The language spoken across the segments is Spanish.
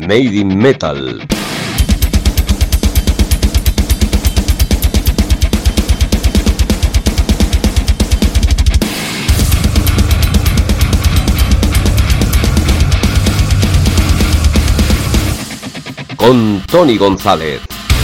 Made in Metal. Con Tony González.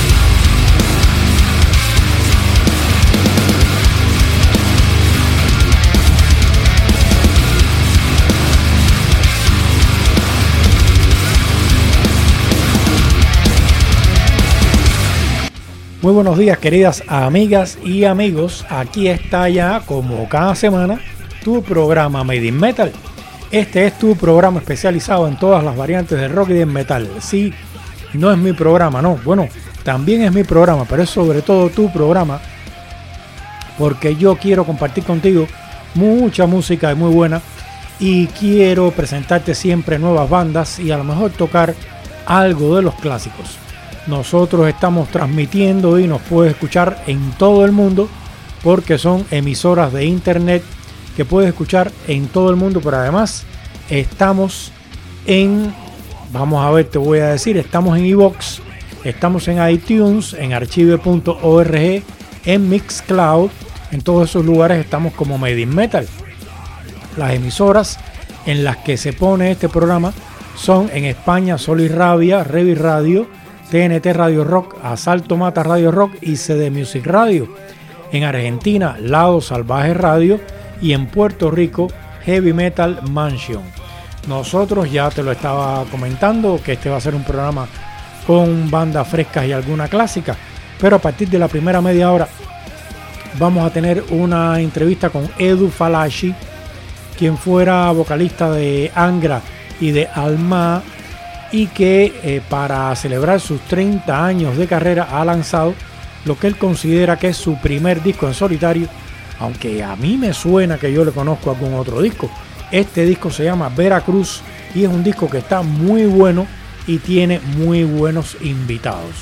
Muy buenos días, queridas amigas y amigos. Aquí está ya, como cada semana, tu programa Made in Metal. Este es tu programa especializado en todas las variantes de rock y de metal. Sí, no es mi programa, no. Bueno, también es mi programa, pero es sobre todo tu programa, porque yo quiero compartir contigo mucha música muy buena y quiero presentarte siempre nuevas bandas y a lo mejor tocar algo de los clásicos. Nosotros estamos transmitiendo y nos puedes escuchar en todo el mundo porque son emisoras de internet que puedes escuchar en todo el mundo, pero además estamos en, vamos a ver, te voy a decir, estamos en iVoox, estamos en iTunes, en archive.org, en Mixcloud, en todos esos lugares estamos como Made in Metal. Las emisoras en las que se pone este programa son en España Sol y Rabia, Revi Radio, TNT Radio Rock, Asalto Mata Radio Rock y CD Music Radio. En Argentina, Lado Salvaje Radio y en Puerto Rico, Heavy Metal Mansion. Nosotros ya te lo estaba comentando que este va a ser un programa con bandas frescas y alguna clásica, pero a partir de la primera media hora vamos a tener una entrevista con Edu Falaschi, quien fuera vocalista de Angra y de Alma, y que para celebrar sus 30 años de carrera ha lanzado lo que él considera que es su primer disco en solitario, aunque a mí me suena que yo le conozco algún otro disco. Este disco se llama Veracruz y es un disco que está muy bueno y tiene muy buenos invitados.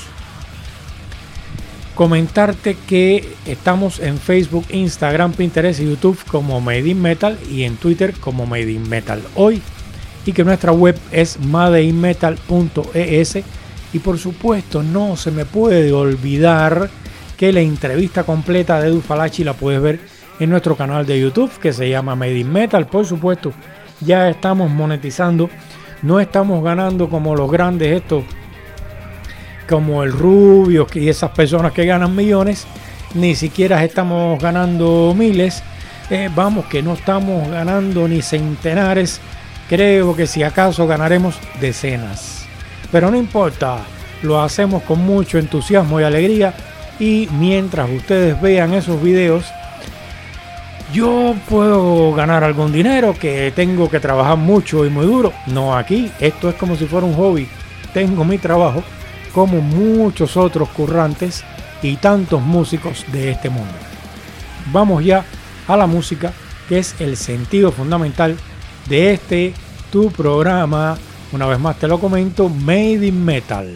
Comentarte que estamos en Facebook, Instagram, Pinterest y YouTube como Made in Metal y en Twitter como Made in Metal Hoy, y que nuestra web es madeinmetal.es. Y por supuesto no se me puede olvidar que la entrevista completa de Edu Falaschi la puedes ver en nuestro canal de YouTube que se llama Made in Metal. Por supuesto ya estamos monetizando, no estamos ganando como los grandes estos, como el Rubio y esas personas que ganan millones, ni siquiera estamos ganando miles, vamos que no estamos ganando ni centenares. Creo que si acaso ganaremos decenas, pero no importa, lo hacemos con mucho entusiasmo y alegría, y mientras ustedes vean esos videos yo puedo ganar algún dinero que tengo que trabajar mucho y muy duro. No, aquí esto es como si fuera un hobby, tengo mi trabajo como muchos otros currantes y tantos músicos de este mundo. Vamos ya a la música, que es el sentido fundamental de este tu programa. Una vez más te lo comento, Made in Metal.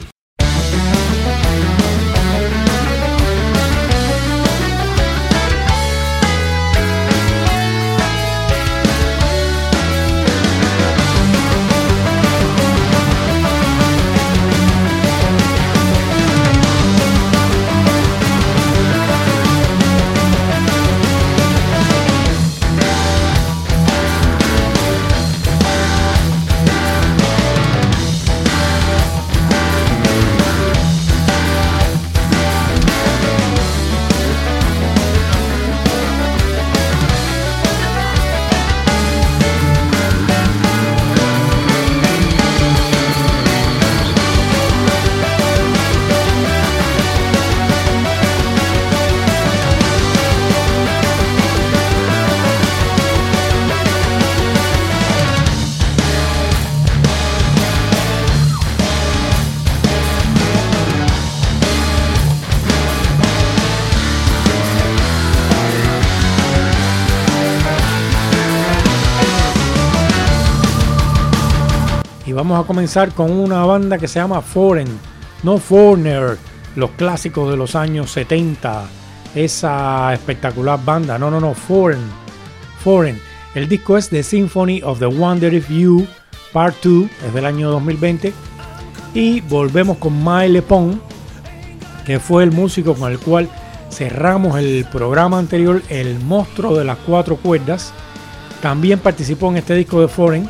Vamos a comenzar con una banda que se llama Foreign, no Foreigner, los clásicos de los años 70, esa espectacular banda, no, Foreign. El disco es The Symphony of the Wonder of You, Part 2, es del año 2020, Y volvemos con Mike Lepone, que fue el músico con el cual cerramos el programa anterior, el monstruo de las 4 cuerdas. También participó en este disco de Foreign.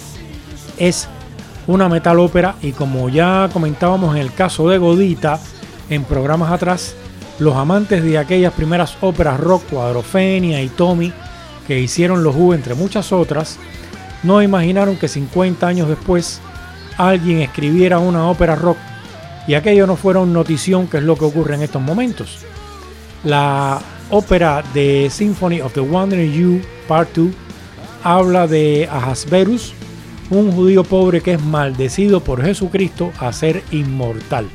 Es una metal ópera, y como ya comentábamos en el caso de Godita en programas atrás, los amantes de aquellas primeras óperas rock, Cuadrofenia y Tommy, que hicieron los Who entre muchas otras, no imaginaron que 50 años después alguien escribiera una ópera rock y aquello no fuera una notición, que es lo que ocurre en estos momentos. La ópera de Symphony of the Wandering Jew Part 2 habla de Ahasverus, un judío pobre que es maldecido por Jesucristo a ser inmortal.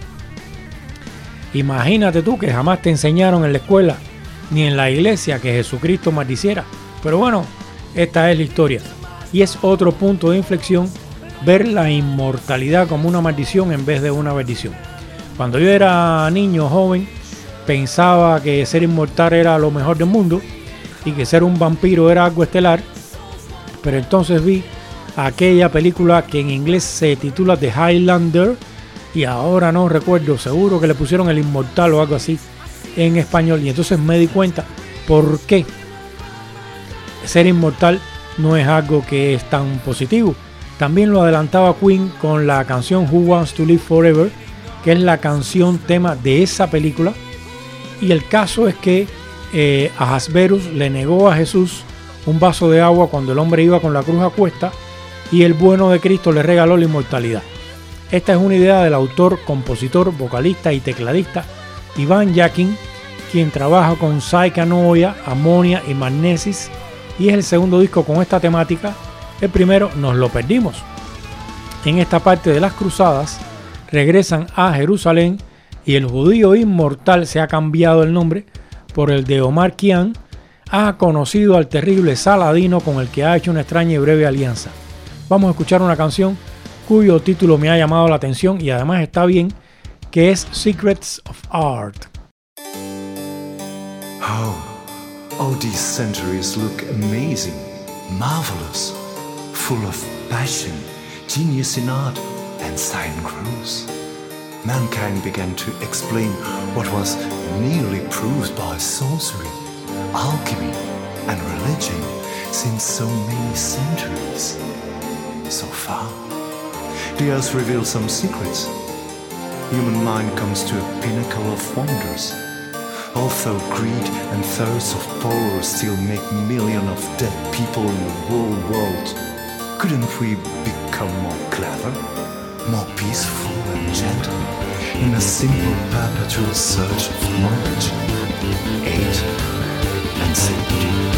Imagínate tú que jamás te enseñaron en la escuela ni en la iglesia que Jesucristo maldiciera. Pero bueno, esta es la historia. Y es otro punto de inflexión ver la inmortalidad como una maldición en vez de una bendición. Cuando yo era niño, joven, pensaba que ser inmortal era lo mejor del mundo y que ser un vampiro era algo estelar. Pero entonces vi aquella película que en inglés se titula The Highlander, y ahora no recuerdo, seguro que le pusieron El Inmortal o algo así en español, y entonces me di cuenta por qué ser inmortal no es algo que es tan positivo. También lo adelantaba Queen con la canción Who Wants to Live Forever, que es la canción tema de esa película. Y el caso es que Ahasverus le negó a Jesús un vaso de agua cuando el hombre iba con la cruz a cuesta, y el bueno de Cristo le regaló la inmortalidad. Esta es una idea del autor, compositor, vocalista y tecladista Ivan Yakin, quien trabaja con Psychanoia, Ammonia y Magnesis, y es el segundo disco con esta temática. El primero nos lo perdimos. En esta parte de las cruzadas regresan a Jerusalén y el judío inmortal se ha cambiado el nombre por el de Omar Khayyam. Ha conocido al terrible Saladino con el que ha hecho una extraña y breve alianza. Vamos a escuchar una canción cuyo título me ha llamado la atención y además está bien, que es Secrets of Art. How all these centuries look amazing, marvelous, full of passion, genius in art and silent growth. Mankind began to explain what was nearly proved by sorcery, alchemy and religion since so many centuries. So far, the earth reveals some secrets. Human mind comes to a pinnacle of wonders. Although greed and thirst of power still make millions of dead people in the whole world, couldn't we become more clever, more peaceful and gentle, in a simple perpetual search of knowledge, aid and safety?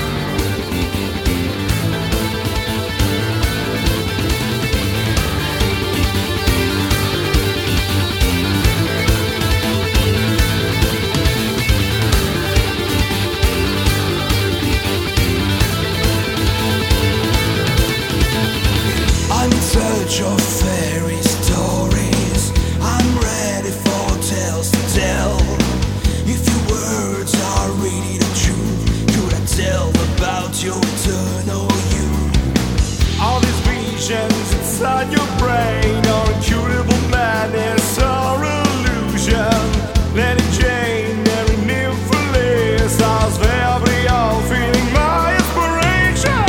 Of fairy stories, I'm ready for tales to tell. If your words are really the truth, could I tell about your eternal youth? All these visions inside your brain are incurable madness or illusion. Let it Jane, every nymphalis, as every all feeling my inspiration.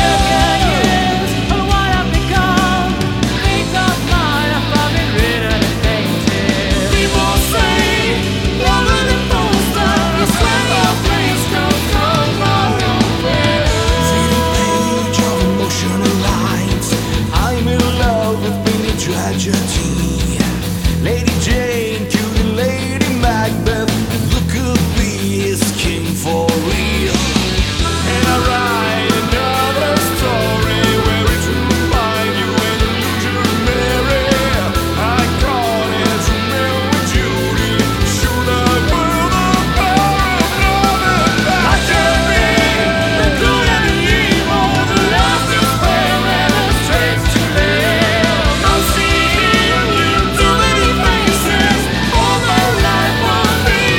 Tragedy, Lady Jane to the Lady Macbeth. Look who be his king for real. And I write another story where it's remind you an illusion Mary. I call it Romeo and Judy. Show the world the power of love and passion. I can be the good and the evil, the love to spare and the strength to live. I'll see too many faces, all my life will be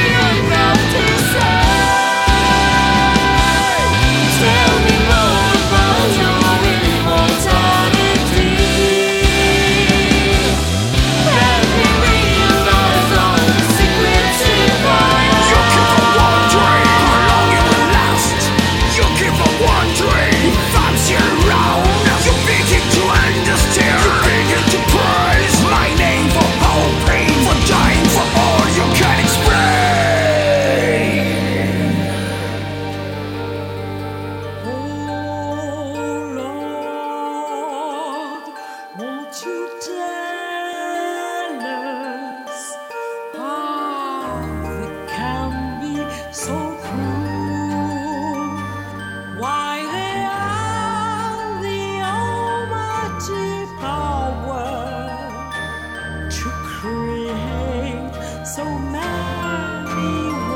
to create so many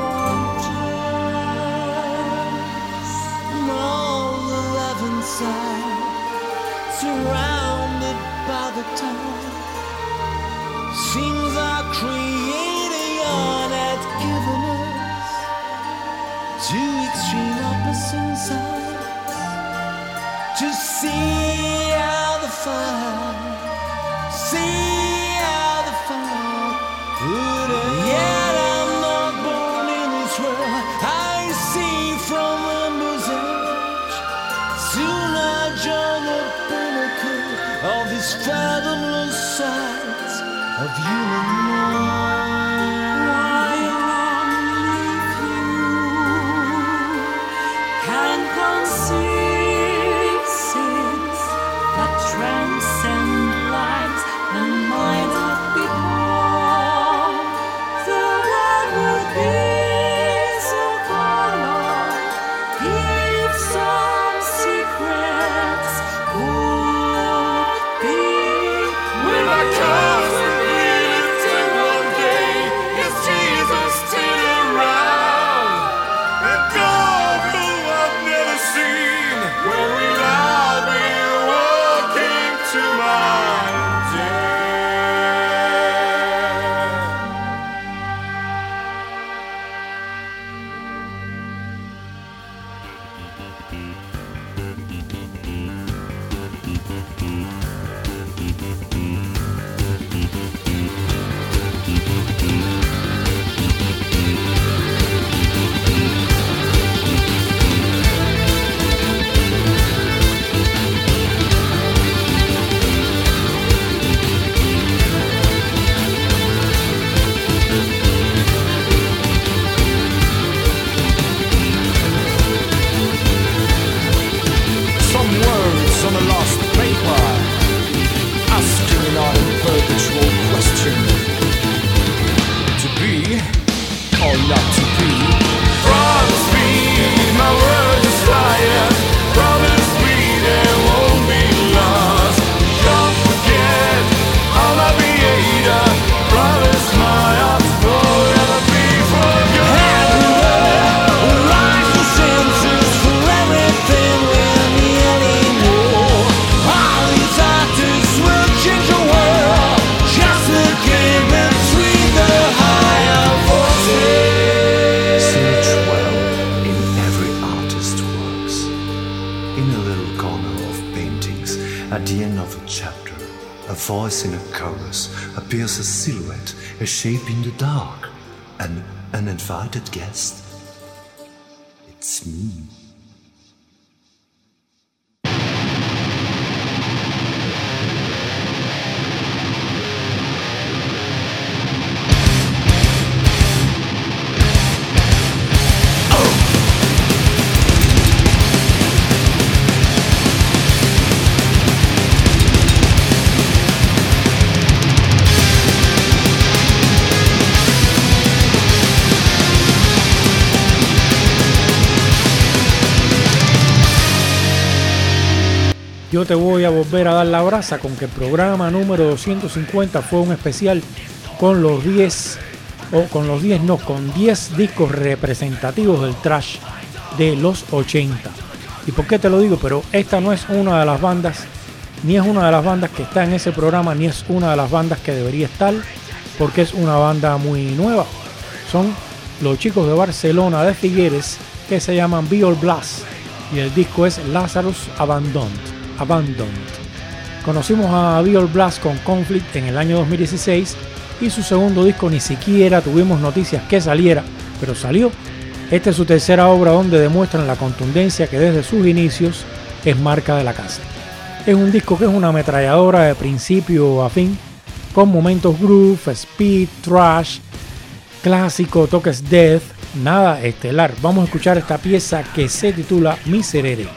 wonders. All the love inside, surrounded by the dark, seems our creator had given us two extreme opposite sides to see how the fire, see how the fire would end. Yet I'm not born in this world. I see from rainbow's edge. Soon I join the pinnacle of this fathomless sight of human mind. Why only few can conceive sins that transcend lives and might have before? The world would be so color if some secrets would be when I come with me lifted one day. Is Jesus still around? And God who I've never seen, where will I be walking to my death? Some words on a lost paper, asking an unperpetual question: to be or not to be? Promise me my word is fire. Promise me there won't be loss. Don't forget I'm a creator. Promise my heart will never be forgotten. Life is senses for everything we're nearly know. All these artists will change the world. Just the game between the higher forces. Search well in every artist's works. In a little corner of paintings, at the end of a chapter, a voice in a chorus appears, a silhouette, a shape in the dark, an uninvited guest. It's me. Yo te voy a volver a dar la brasa con que el programa número 250 fue un especial con los 10, con 10 discos representativos del thrash de los 80. ¿Y por qué te lo digo? Pero esta no es una de las bandas, ni es una de las bandas que está en ese programa, ni es una de las bandas que debería estar, porque es una banda muy nueva. Son los chicos de Barcelona, de Figueres, que se llaman Viol Blast, y el disco es Lazarus Abandoned. Conocimos a Viol Blast con Conflict en el año 2016 y su segundo disco ni siquiera tuvimos noticias que saliera, pero salió. Esta es su tercera obra donde demuestran la contundencia que desde sus inicios es marca de la casa. Es un disco que es una ametralladora de principio a fin, con momentos groove, speed, thrash, clásico, toques death, nada estelar. Vamos a escuchar esta pieza que se titula Miserere.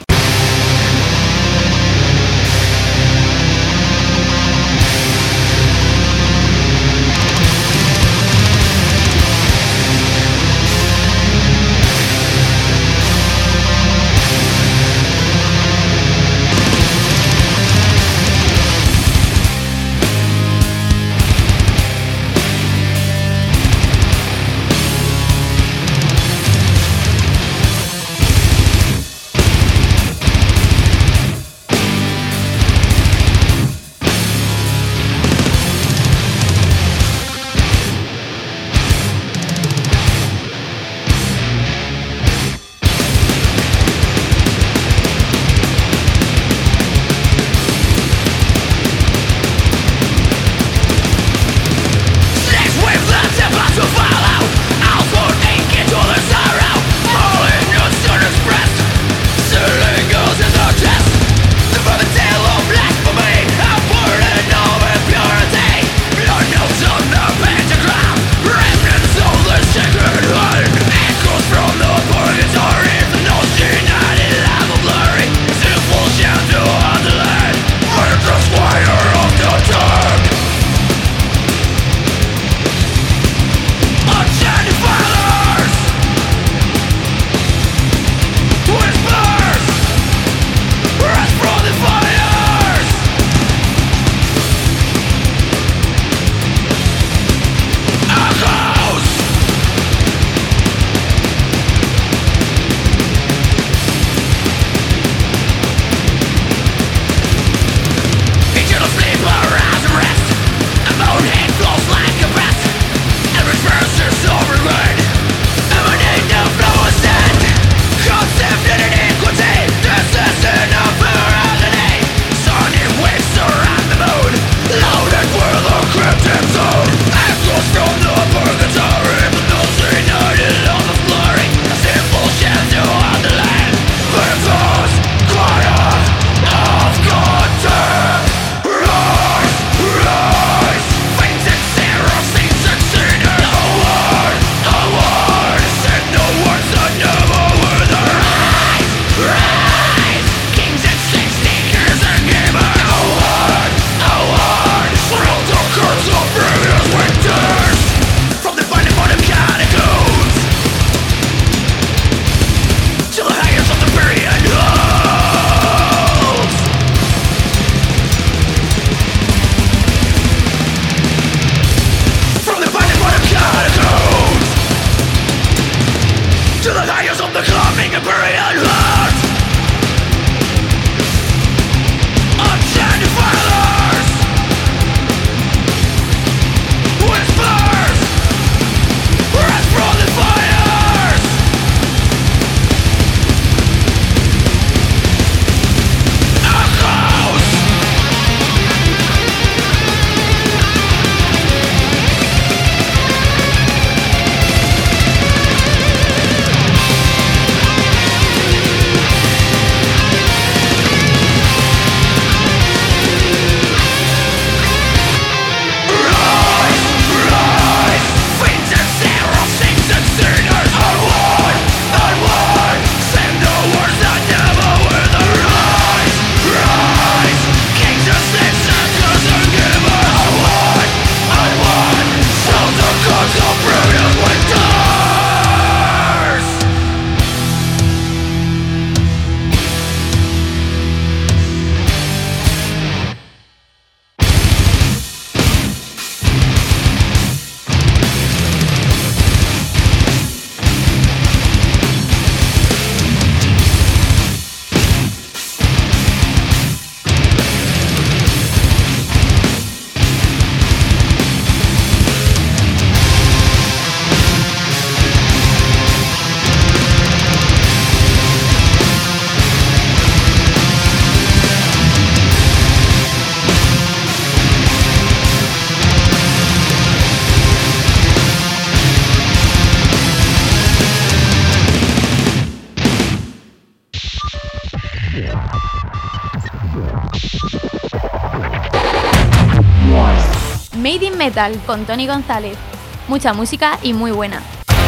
Made in Metal con Tony González. Mucha música y muy buena.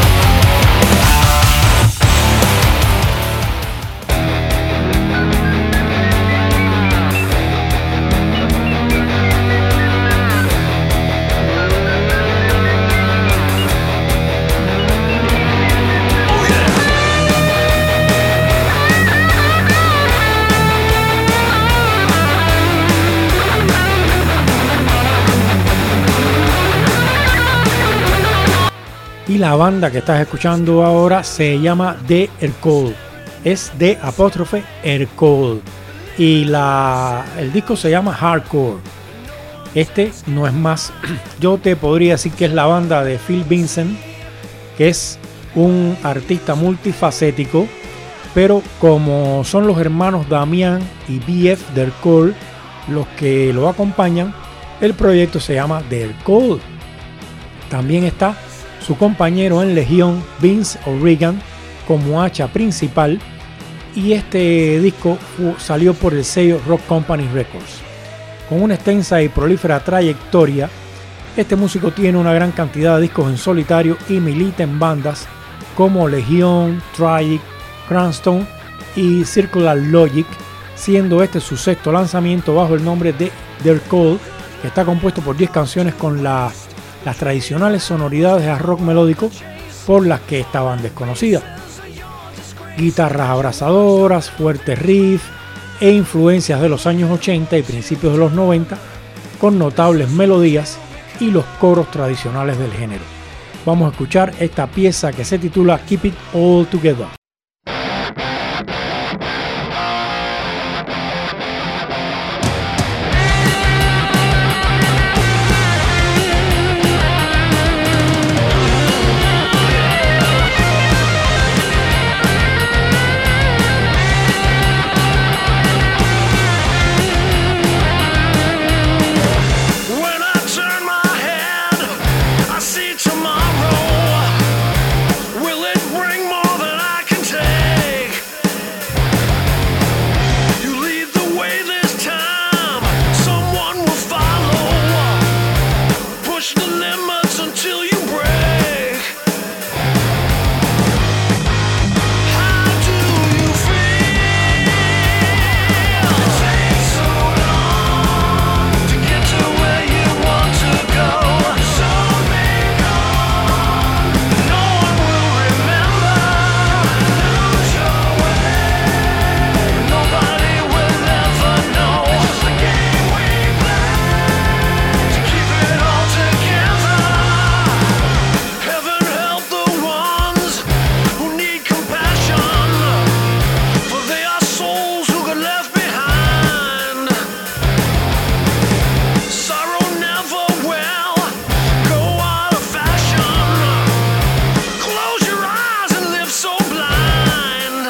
Y la banda que estás escuchando ahora se llama The Aircold. Es de apóstrofe Aircold. Y el disco se llama Hardcore. Este no es más. Yo te podría decir que es la banda de Phil Vincent, que es un artista multifacético. Pero como son los hermanos Damian y BF The Aircold los que lo acompañan, el proyecto se llama The Aircold. También está su compañero en Legión, Vince O'Regan, como hacha principal, y este disco salió por el sello Rock Company Records. Con una extensa y prolífera trayectoria, este músico tiene una gran cantidad de discos en solitario y milita en bandas como Legión, Tragic, Cranston y Circular Logic, siendo este su sexto lanzamiento bajo el nombre de The Aircold, que está compuesto por 10 canciones con las tradicionales sonoridades a rock melódico por las que estaban desconocidas. Guitarras abrasadoras, fuertes riffs e influencias de los años 80 y principios de los 90, con notables melodías y los coros tradicionales del género. Vamos a escuchar esta pieza que se titula Keep It All Together. When I turn my head limits until you break. How do you feel? It takes so long to get to where you want to go. So big on, no one will remember. Lose your way. Nobody will ever know. It's the game we play to keep it all together. Heaven help the ones who need compassion, for they are souls who got left behind. Sorrow never will go out of fashion. Close your eyes and live so blind.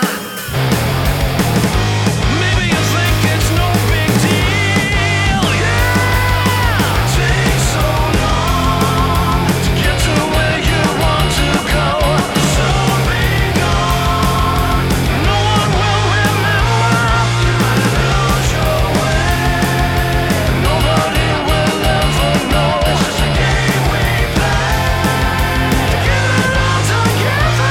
Maybe you think it's no big deal, yeah. It takes so long to get to where you want to go. So be gone, no one will remember. Lose your way, nobody will ever know. It's just a game we play to get it all together.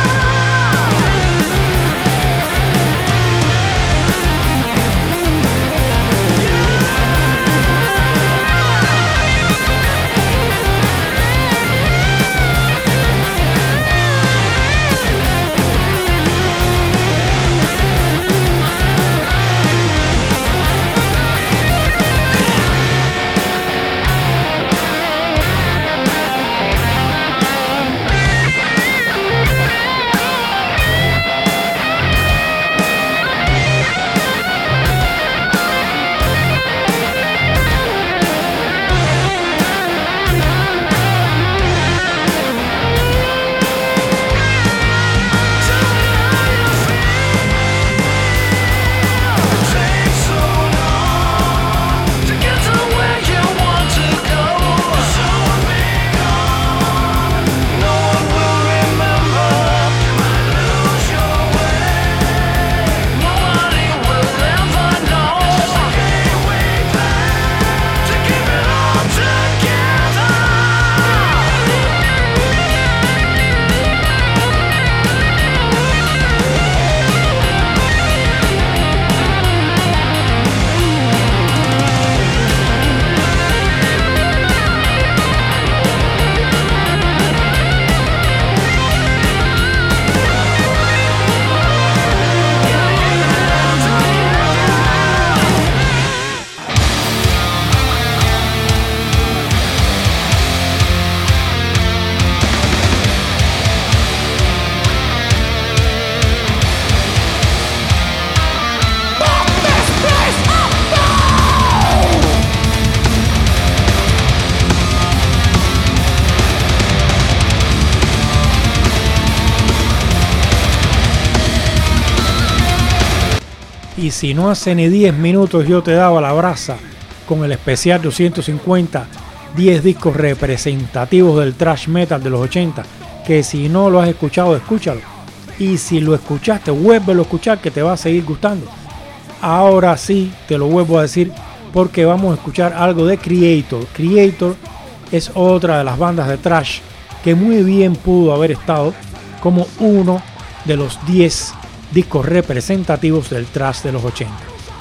Takes so long to get to where you want to go. So be gone, no one will remember. You might lose your way, nobody will ever know. It's just a game we play to keep it all together. Y si no hace ni 10 minutos yo te daba la brasa con el especial 250, 10 discos representativos del thrash metal de los 80, que si no lo has escuchado, escúchalo. Y si lo escuchaste, vuélvelo a escuchar, que te va a seguir gustando. Ahora sí, te lo vuelvo a decir, porque vamos a escuchar algo de Kreator. Kreator es otra de las bandas de thrash que muy bien pudo haber estado como uno de los 10 discos representativos del thrash de los 80.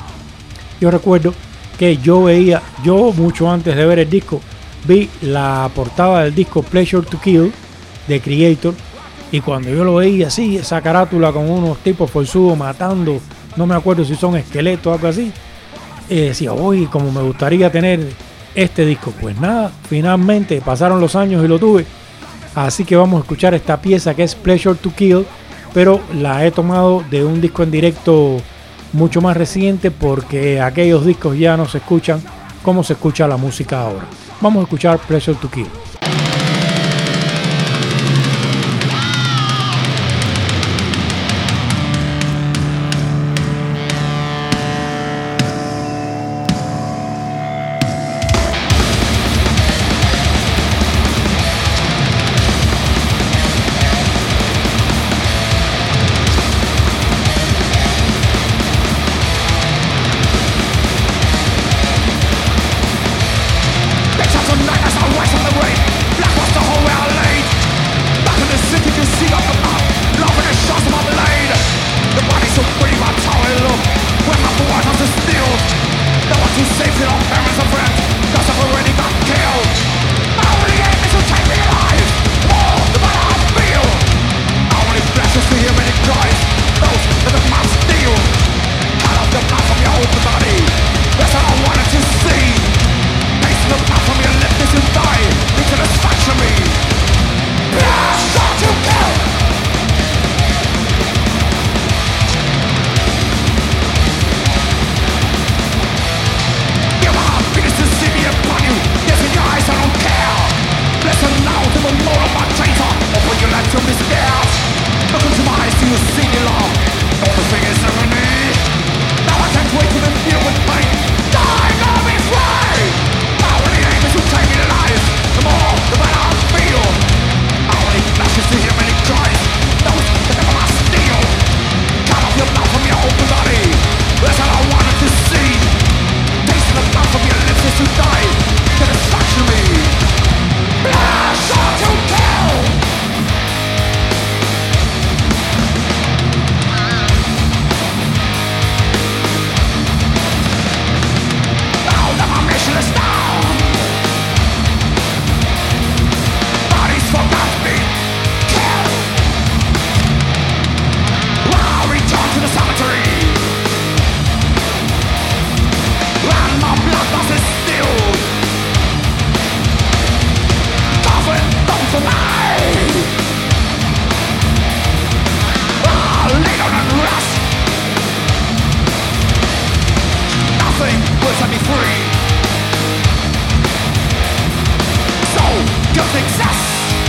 Yo recuerdo que yo mucho antes de ver el disco, vi la portada del disco Pleasure to Kill de Kreator, y cuando yo lo veía así, esa carátula con unos tipos forzudos matando, no me acuerdo si son esqueletos o algo así, decía, uy, como me gustaría tener este disco. Pues nada, finalmente pasaron los años y lo tuve, así que vamos a escuchar esta pieza que es Pleasure to Kill, pero la he tomado de un disco en directo mucho más reciente, porque aquellos discos ya no se escuchan como se escucha la música ahora. Vamos a escuchar Pleasure to Kill. Tonight as I rise from the grave, soul of my traitor, open your life to be scared. Look into my eyes, do you see the love? All the fingers over me. Now I can't wait to be filled with pain. Die, let me free. My only aim is to take me alive. The more, the better I feel. My only flash is to hear many cries. Those that never must steal. Cut off your blood from your open body. That's all I wanted to see. Tasting the blood from your lips is to die. To distraction me. Blood shot to kill. Now that my mission is down, bodies forgot me. Kill. I'll return to the cemetery. And my blood is stilled. Coffin, don't for me. I'll lay down and rest. Nothing will set me free. So, guilt exists.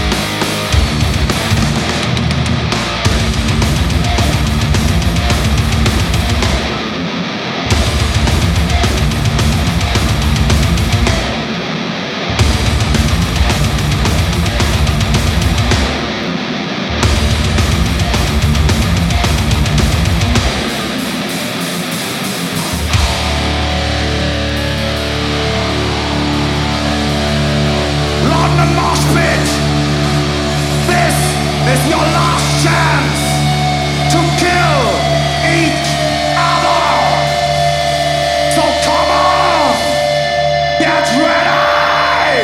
London Mosh Pit. This is your last chance to kill each other. So come on, get ready.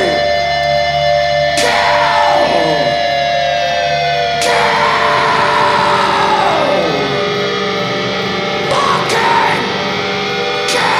Kill. Fucking kill.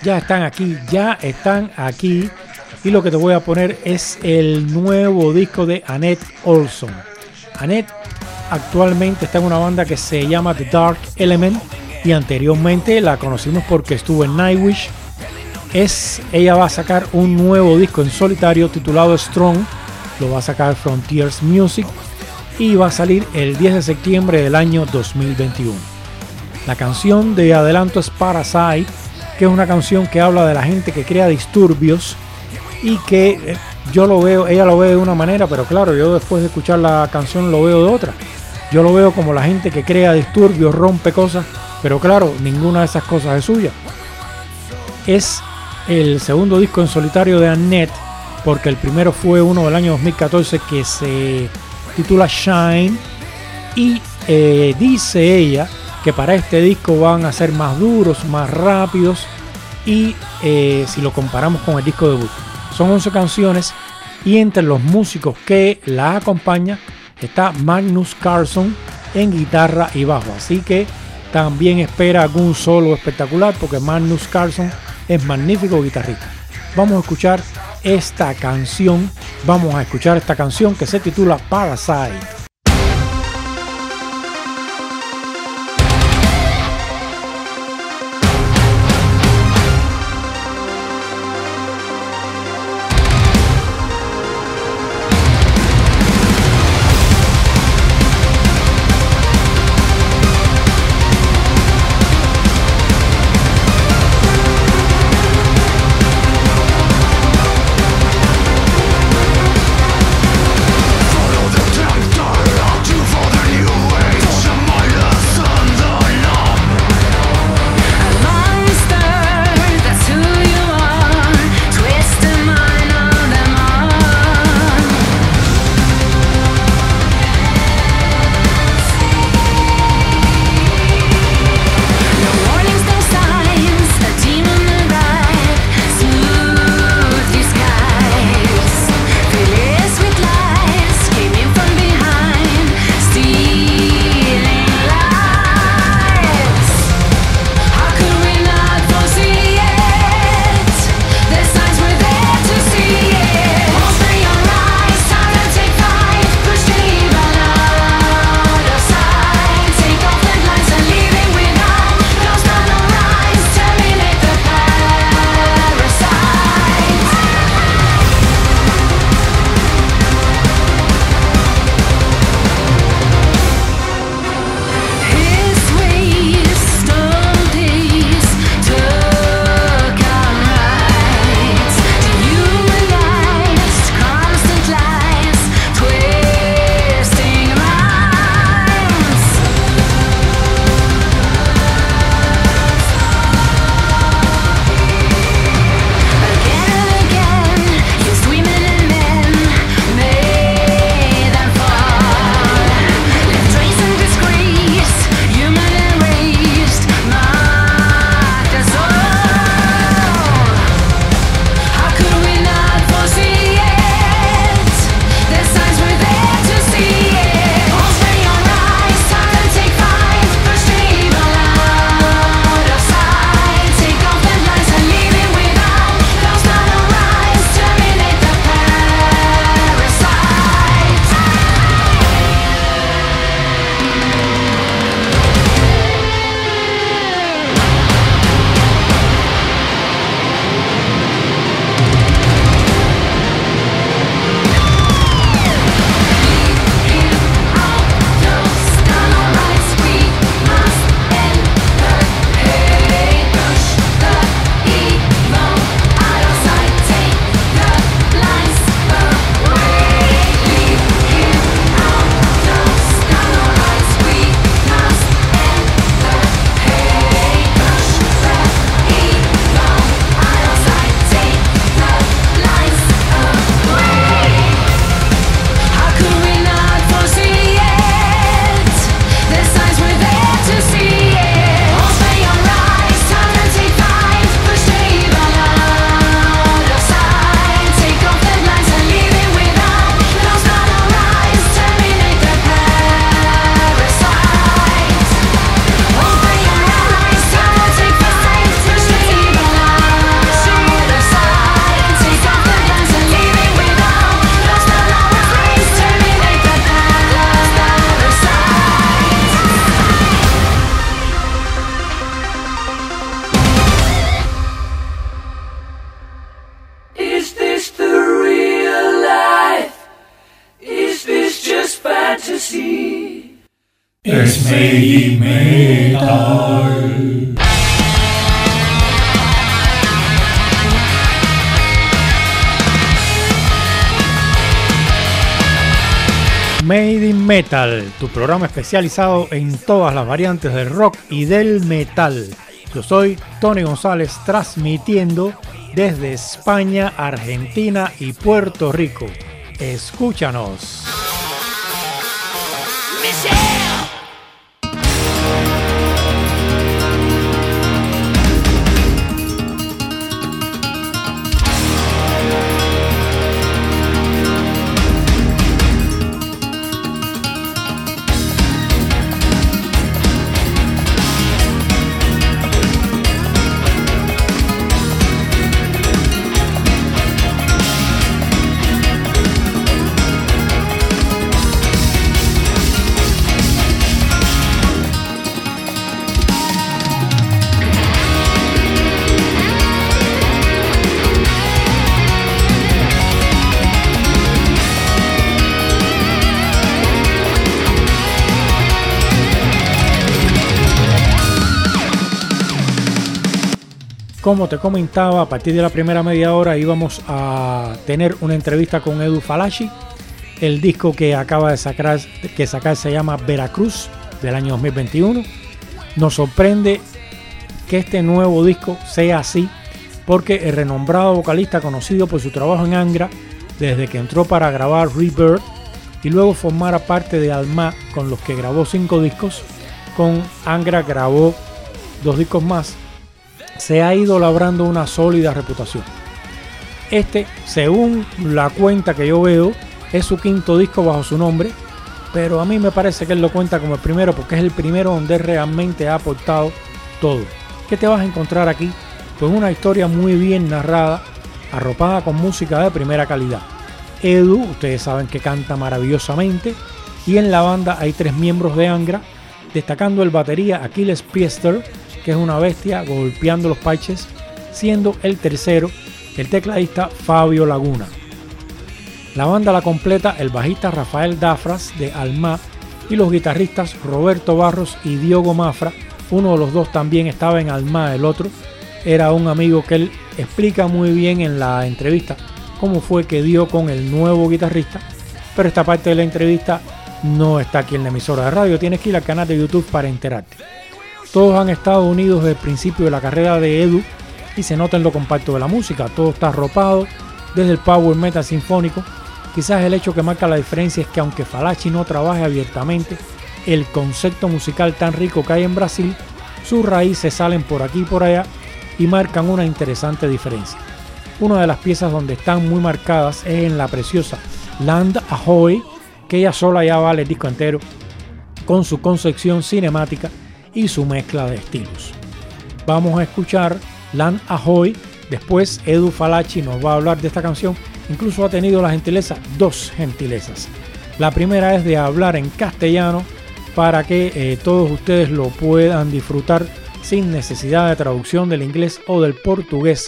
ya están aquí. Y lo que te voy a poner es el nuevo disco de Annette Olson. Annette actualmente está en una banda que se llama The Dark Element y anteriormente la conocimos porque estuvo en Nightwish. Ella va a sacar un nuevo disco en solitario titulado Strong, lo va a sacar Frontiers Music y va a salir el 10 de septiembre del año 2021. La canción de adelanto es Parasite, que es una canción que habla de la gente que crea disturbios y que ella lo ve de una manera, pero claro, yo después de escuchar la canción lo veo de otra. Yo lo veo como la gente que crea disturbios, rompe cosas, pero claro, ninguna de esas cosas es suya. Es el segundo disco en solitario de Annette, porque el primero fue uno del año 2014 que se titula Shine, y dice ella que para este disco van a ser más duros, más rápidos, y si lo comparamos con el disco debut. Son 11 canciones y entre los músicos que la acompañan está Magnus Carlsson en guitarra y bajo, así que también espera algún solo espectacular porque Magnus Carlsson es magnífico guitarrista. Vamos a escuchar esta canción que se titula Parasite. Follow the dark Made in Metal. Made in Metal, tu programa especializado en todas las variantes del rock y del metal. Yo soy Tony González, transmitiendo desde España, Argentina y Puerto Rico. Escúchanos. Como te comentaba, a partir de la primera media hora íbamos a tener una entrevista con Edu Falaschi. El disco que acaba de sacar se llama Veracruz, del año 2021. Nos sorprende que este nuevo disco sea así, porque el renombrado vocalista, conocido por su trabajo en Angra, desde que entró para grabar Rebirth y luego formara parte de Alma, con los que grabó 5 discos, con Angra grabó 2 discos más, se ha ido labrando una sólida reputación. Este, según la cuenta que yo veo, es su 5º disco bajo su nombre, pero a mí me parece que él lo cuenta como el primero, porque es el primero donde realmente ha aportado todo. ¿Qué te vas a encontrar aquí? Pues una historia muy bien narrada, arropada con música de primera calidad. Edu, ustedes saben que canta maravillosamente, y en la banda hay 3 miembros de Angra, destacando el batería Aquiles Priester, que es una bestia golpeando los parches, siendo el tercero el tecladista Fabio Laguna. La banda la completa el bajista Rafael Dafras de Alma y los guitarristas Roberto Barros y Diogo Mafra. Uno de los dos también estaba en Alma, el otro era un amigo que él explica muy bien en la entrevista cómo fue que dio con el nuevo guitarrista, pero esta parte de la entrevista no está aquí en la emisora de radio, tienes que ir al canal de YouTube para enterarte. Todos han estado unidos desde el principio de la carrera de Edu y se nota en lo compacto de la música. Todo está arropado desde el power metal sinfónico. Quizás el hecho que marca la diferencia es que aunque Falaschi no trabaje abiertamente el concepto musical tan rico que hay en Brasil, sus raíces salen por aquí y por allá y marcan una interesante diferencia. Una de las piezas donde están muy marcadas es en la preciosa Land Ahoy, que ella sola ya vale el disco entero con su concepción cinemática y su mezcla de estilos. Vamos a escuchar Land Ahoy. Después Edu Falaschi nos va a hablar de esta canción. Incluso ha tenido la gentileza, 2 gentilezas. La primera es de hablar en castellano para que todos ustedes lo puedan disfrutar sin necesidad de traducción del inglés o del portugués.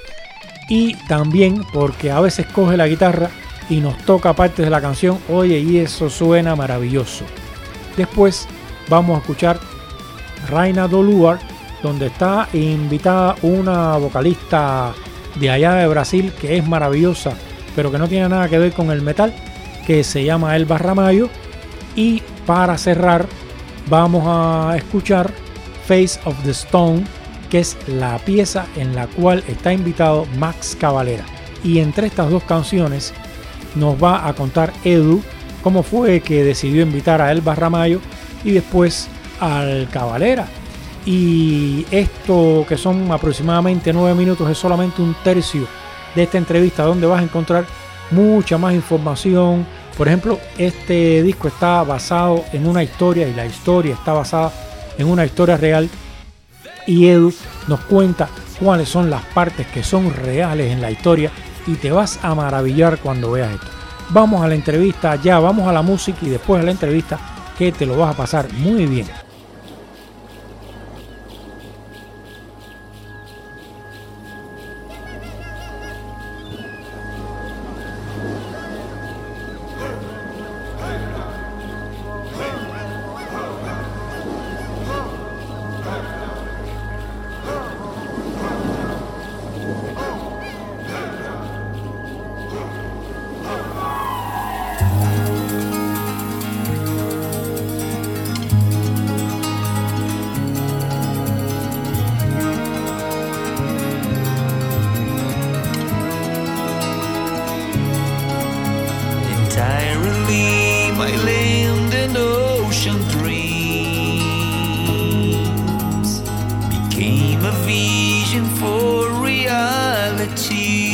Y también porque a veces coge la guitarra y nos toca partes de la canción, oye, y eso suena maravilloso. Después vamos a escuchar Raina do Luar, donde está invitada una vocalista de allá de Brasil que es maravillosa, pero que no tiene nada que ver con el metal, que se llama Elba Ramalho. Y para cerrar vamos a escuchar Face of the Stone, que es la pieza en la cual está invitado Max Cavalera. Y entre estas 2 canciones nos va a contar Edu cómo fue que decidió invitar a Elba Ramalho y después al Cavalera. Y esto, que son aproximadamente 9 minutos, es solamente un tercio de esta entrevista, donde vas a encontrar mucha más información. Por ejemplo, este disco está basado en una historia y la historia está basada en una historia real, y Edu nos cuenta cuáles son las partes que son reales en la historia y te vas a maravillar cuando veas esto. Vamos a la entrevista ya, vamos a la música y después a la entrevista, que te lo vas a pasar muy bien. a vision for reality.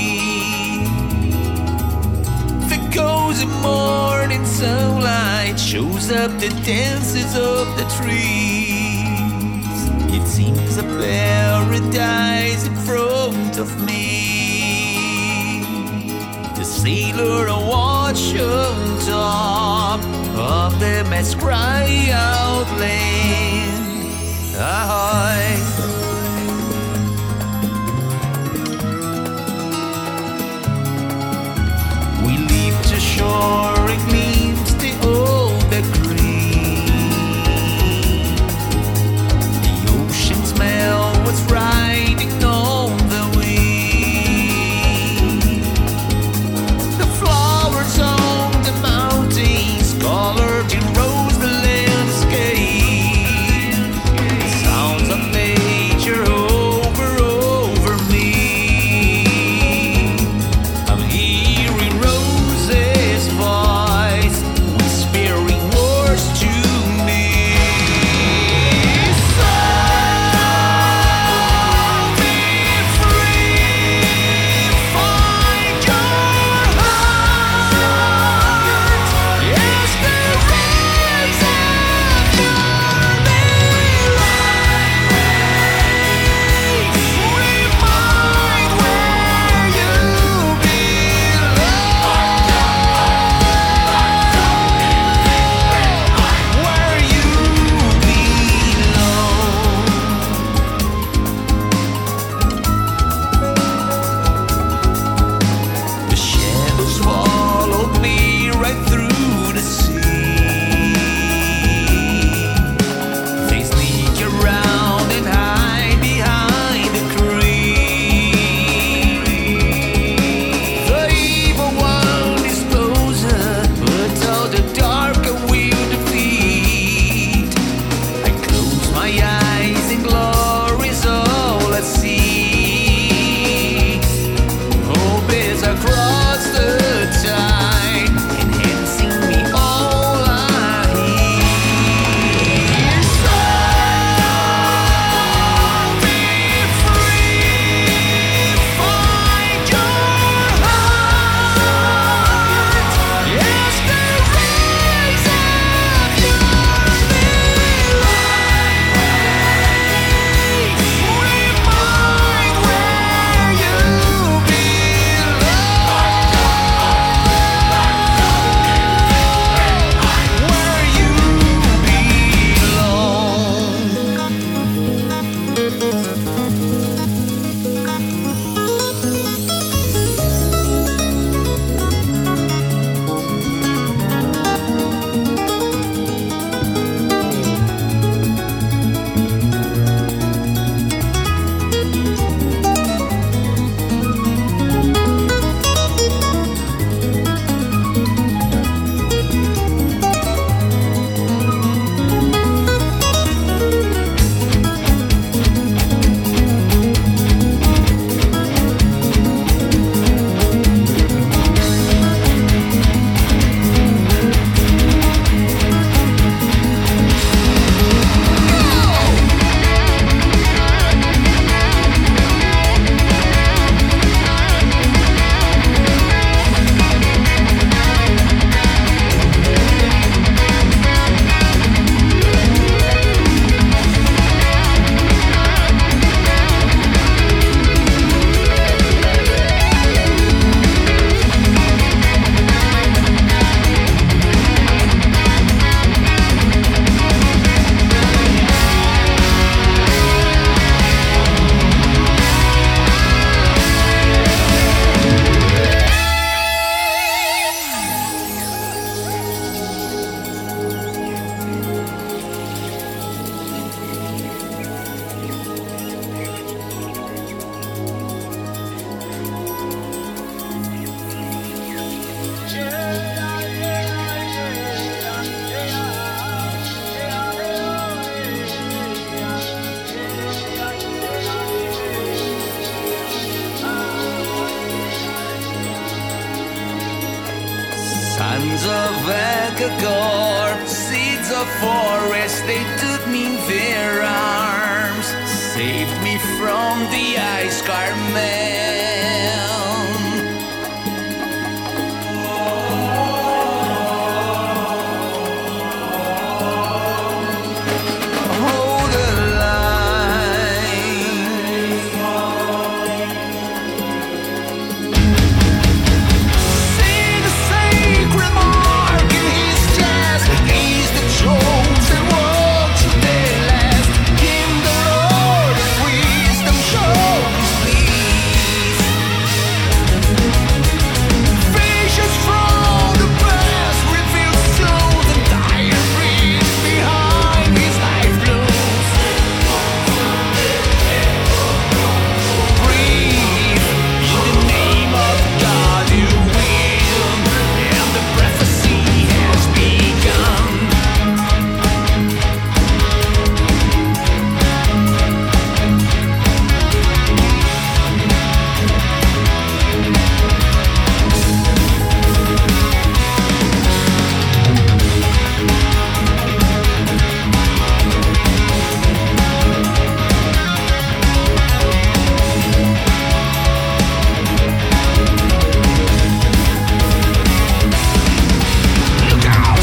There goes the morning sunlight, shows up the dances of the trees. It seems a paradise in front of me. The sailor watch on top of the mast cry out land. Ahoy! We leave to shore and glimpse the old green. The ocean smell was riding on the wind. The flowers on the mountains colored in rose the landscape. The sounds of nature over me. I'm hearing Rose's voice whispering words to me. So be free, find your heart. Yes, the rings of your remind where you belong. Where you belong. The shadows followed me right through the sea. They sneak around and hide behind the creek. The evil one is closer, but all the dark I will defeat. I close my eyes and glory's all I see. Hope is across the tide, enhancing me all I hear. So be free, find your heart. Yes, the rays of your remind where you belong. Where you Sons of Akagor, seeds of forest, they took me in their arms, saved me from the ice caramel. Hold the line. See the sacred mark in his chest. He's the chosen one to the last. Him the Lord of wisdom show his peace. Visions from the past reveal souls and diaries behind his life blues. Breathe in the name of God you will, and the prophecy has begun. Look out!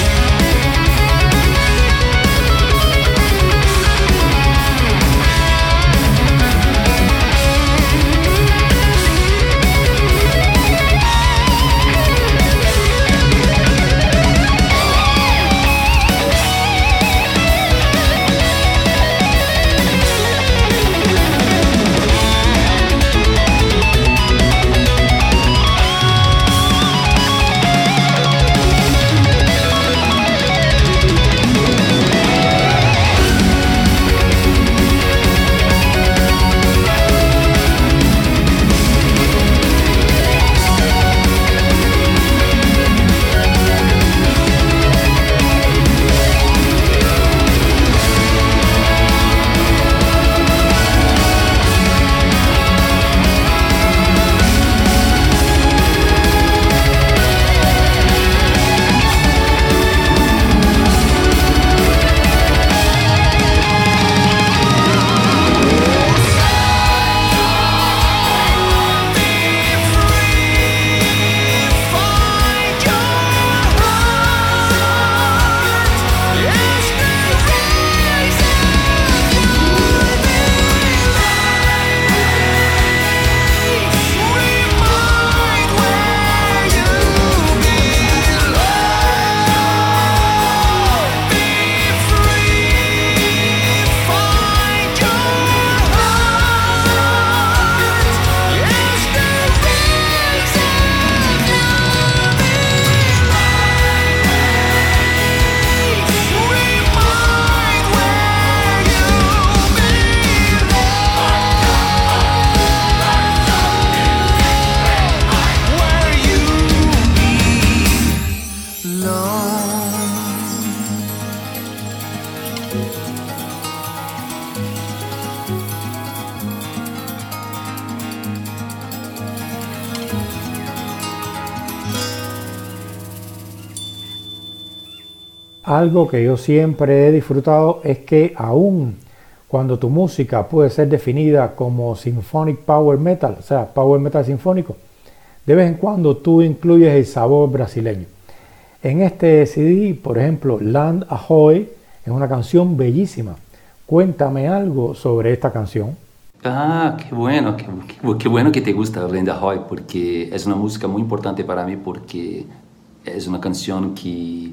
Algo que yo siempre he disfrutado es que aún cuando tu música puede ser definida como symphonic power metal, o sea, power metal sinfónico, de vez en cuando tú incluyes el sabor brasileño. En este CD, por ejemplo, Land Ahoy es una canción bellísima. Cuéntame algo sobre esta canción. Ah, qué bueno, qué bueno que te gusta Land Ahoy, porque es una música muy importante para mí, porque es una canción que,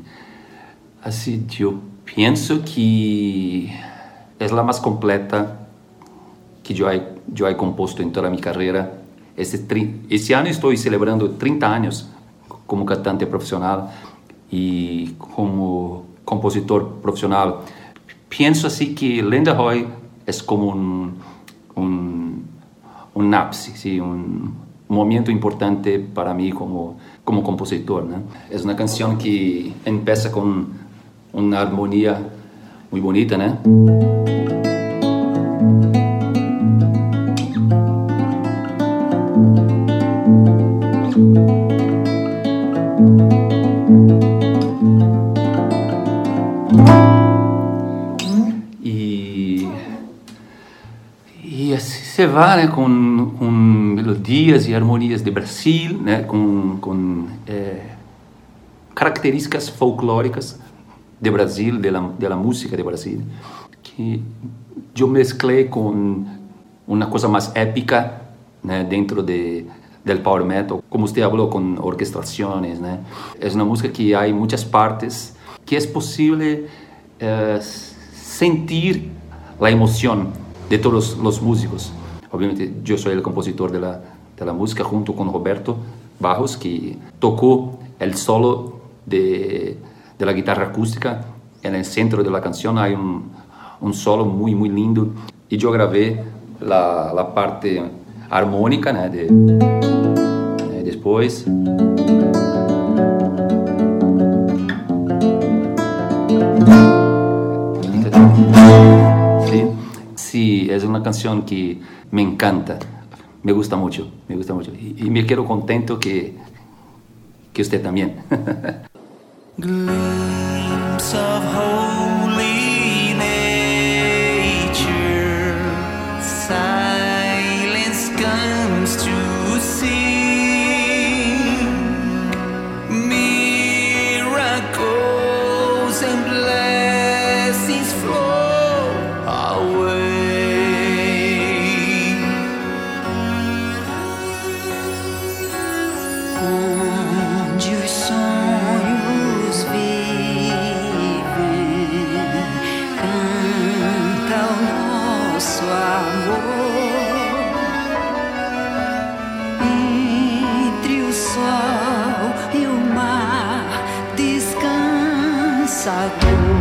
así, yo pienso que es la más completa que yo he compuesto en toda mi carrera. Este año estoy celebrando 30 años como cantante profesional y como compositor profesional. Pienso así que Land Ahoy es como un ápice, ¿sí? un momento importante para mí como compositor, ¿no? Es una canción que empieza con una armonía muy bonita, ¿no? E assim se vai, né, com melodias e harmonias de Brasil, né, com características folclóricas de Brasil, da música de Brasil, que eu mesclei com uma coisa mais épica, né, dentro del power metal, como você falou, com orquestrações, né? É uma música que há muitas partes que é possível sentir a emoção de todos os músicos. Obviamente, eu sou o compositor da música, junto com Roberto Barros, que tocou o solo de la guitarra acústica. No centro da canção há um solo muito lindo, e eu gravei a parte harmônica, né, depois. Sí, es una canción que me encanta, me gusta mucho, y me quedo contento que usted también. Glimpse of holy nature, silence comes to sing, miracles and blessings flow away. Onde os sonhos vivem, canta o nosso amor. Entre o sol e o mar descansa a dor.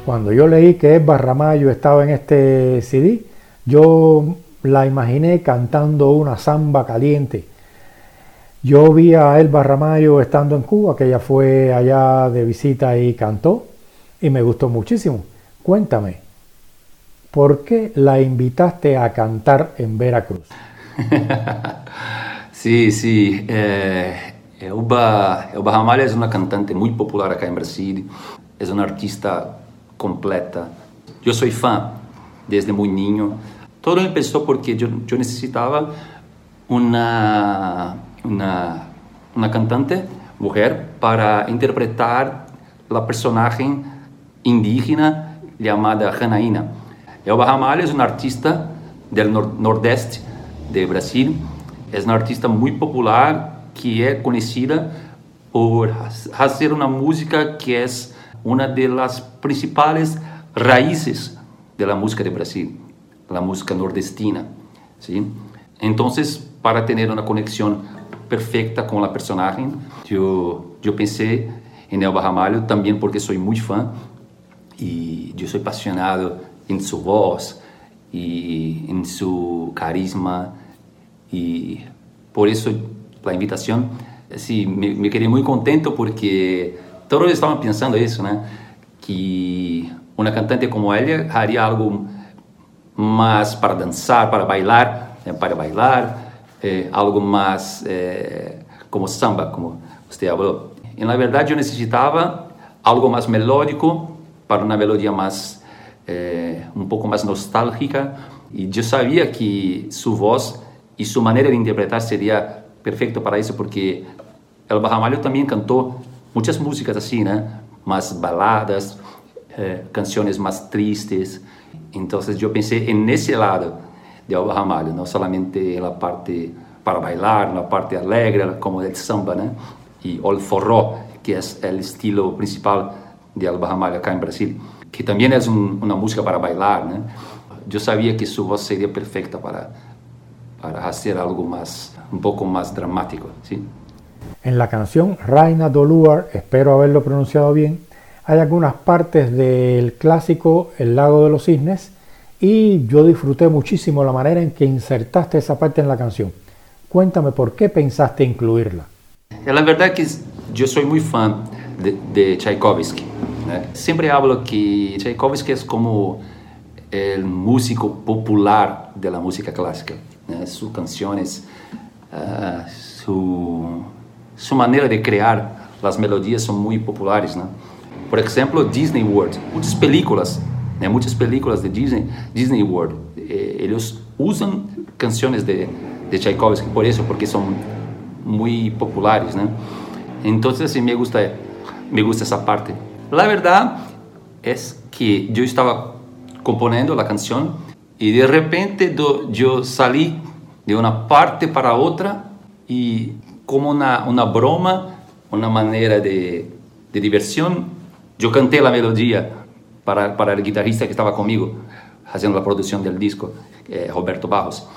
Cuando yo leí que Elba Ramallo estaba en este CD, yo la imaginé cantando una samba caliente. Yo vi a Elba Ramallo estando en Cuba, que ella fue allá de visita y cantó, y me gustó muchísimo. Cuéntame, ¿por qué la invitaste a cantar en Veracruz? Sí. Elba Ramalho es una cantante muy popular acá en Brasil. Es una artista completa. Yo soy fan desde muy niño. Todo empezó porque yo necesitaba una cantante mujer para interpretar la personaje indígena llamada Janaína. Elba Ramalho es una artista del nordeste de Brasil. Es una artista muy popular que es conocida por hacer una música que es una de las principales raíces de la música de Brasil, la música nordestina, ¿sí? Entonces, para tener una conexión perfecta con la personaje, yo pensé en Elba Ramalho también porque soy muy fan y yo soy apasionado en su voz y en su carisma, y por eso la invitación, sí, me quedé muy contento porque todos estaban pensando eso, ¿no? Que una cantante como ella haría algo más para danzar, para bailar, algo más como samba, como usted habló. En la verdad yo necesitaba algo más melódico, para una melodía más, un poco más nostálgica, y yo sabía que su voz y su manera de interpretar sería perfecto para eso, porque Elba Ramalho también cantó muchas músicas así, ¿no? Más baladas, canciones más tristes. Entonces yo pensé en ese lado de Elba Ramalho, no solamente en la parte para bailar, en la parte alegre, como el samba, ¿no? O el forró, que es el estilo principal de Elba Ramalho acá en Brasil, que también es una música para bailar, ¿no? Yo sabía que su voz sería perfecta para hacer algo más, un poco más dramático, ¿sí? En la canción Raina do Luar, espero haberlo pronunciado bien, hay algunas partes del clásico El lago de los cisnes, y yo disfruté muchísimo la manera en que insertaste esa parte en la canción. Cuéntame por qué pensaste incluirla. La verdad que yo soy muy fan de Tchaikovsky, ¿no? Siempre hablo que Tchaikovsky es como el músico popular de la música clásica, ¿no? Sus canciones, su manera de crear las melodías son muy populares, ¿no? Por ejemplo, Disney World, muchas películas de Disney World, ellos usan canciones de Tchaikovsky por eso, porque son muy populares, ¿no? Entonces sí, me gusta esa parte. La verdad es que yo estaba componiendo la canción y de repente yo salí de una parte para otra, y como una broma, una manera de diversión, yo canté la melodía para el guitarrista que estaba conmigo haciendo la producción del disco, Roberto Barros.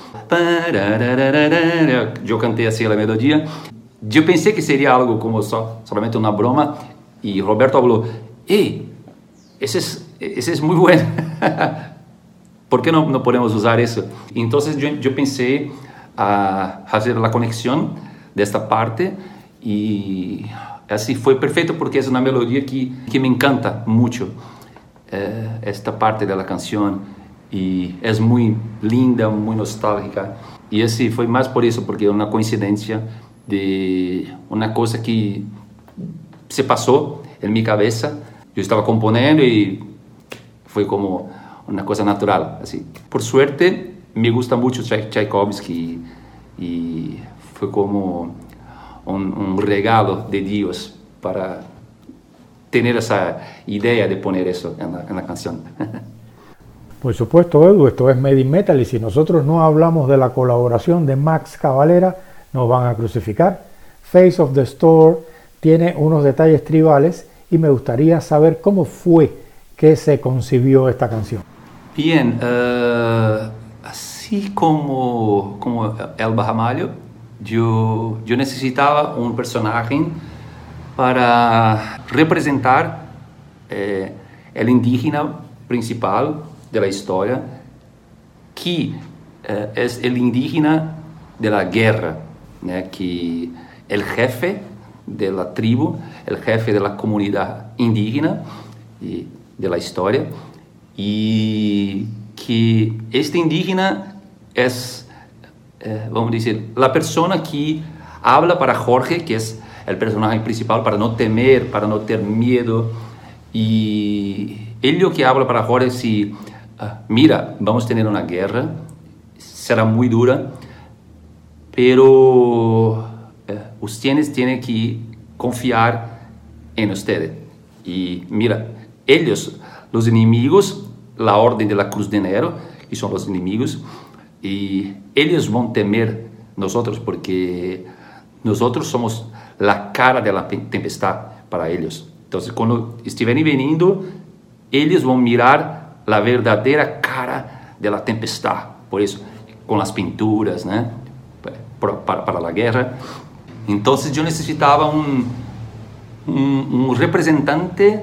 Yo canté así la melodía. Yo pensé que sería algo como solamente una broma, y Roberto habló: ¡Hey! Ese es muy bueno. ¿Por qué no podemos usar eso? Entonces yo pensé a hacer la conexión de esta parte, y así fue perfecto porque es una melodía que me encanta mucho, esta parte de la canción, y es muy linda, muy nostálgica, y así fue más por eso, porque es una coincidencia de una cosa que se pasó en mi cabeza. Yo estaba componiendo y fue como una cosa natural, así. Por suerte, me gusta mucho Tchaikovsky, y fue como un regalo de Dios para tener esa idea de poner eso en la canción. Por supuesto, Edu, esto es Made in Metal, y si nosotros no hablamos de la colaboración de Max Cavalera, nos van a crucificar. Face of the Store tiene unos detalles tribales, y me gustaría saber cómo fue que se concibió esta canción. Bien, así como Elba Ramalho, yo necesitaba un personaje para representar el indígena principal de la historia, que es el indígena de la guerra, ¿no? Que el jefe de la tribu, el jefe de la comunidad indígena y de la historia, y que este indígena es, vamos a decir, la persona que habla para Jorge, que es el personaje principal, para no temer, para no tener miedo, y él lo que habla para Jorge es si, mira, vamos a tener una guerra, será muy dura, pero ustedes tienen que confiar en ustedes. Y mira, ellos, los enemigos, la orden de la Cruz de Enero, que son los enemigos, y ellos van a temer nosotros porque nosotros somos la cara de la tempestad para ellos. Entonces, cuando estiverem veniendo, ellos van a mirar la verdadera cara de la tempestad. Por eso, con las pinturas, ¿no? Para la guerra. Entonces yo necesitaba un representante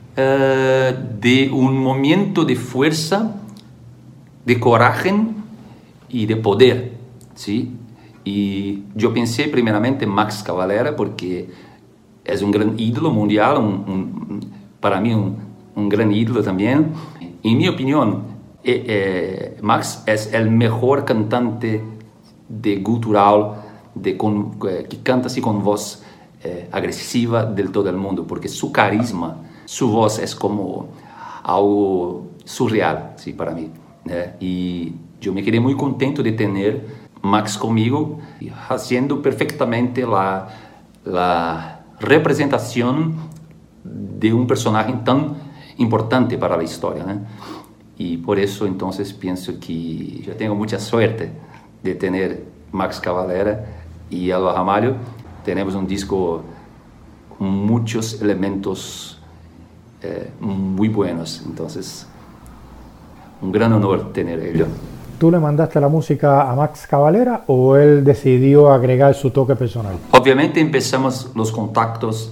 de un momento de fuerza, de coraje y de poder, ¿sí? Y yo pensé primeramente en Max Cavalera porque es un gran ídolo mundial, para mí un gran ídolo también. En mi opinión, Max es el mejor cantante de gutural, que canta así con voz agresiva del todo el mundo, porque su carisma, su voz es como algo surreal, ¿sí? Para mí. Y yo me quedé muy contento de tener Max conmigo, haciendo perfectamente la representación de un personaje tan importante para la historia, ¿no? Y por eso entonces pienso que yo tengo mucha suerte de tener Max Cavalera y Elba Ramalho. Tenemos un disco con muchos elementos muy buenos, entonces un gran honor tener ello. ¿Tú le mandaste la música a Max Cavalera o él decidió agregar su toque personal? Obviamente empezamos los contactos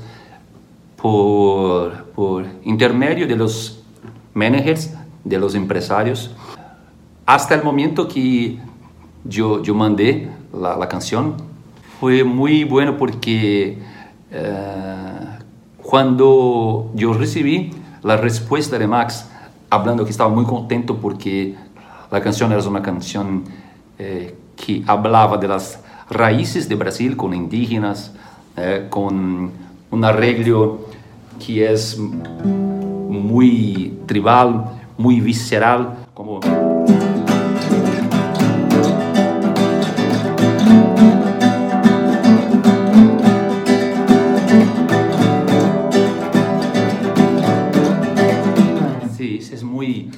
por intermedio de los managers, de los empresarios, hasta el momento que yo mandé la canción. Fue muy bueno porque cuando yo recibí la respuesta de Max, hablando que estaba muy contento porque la canción era una canción que hablaba de las raíces de Brasil con indígenas, con un arreglo que es muy tribal, muy visceral, como... Sí, es muy...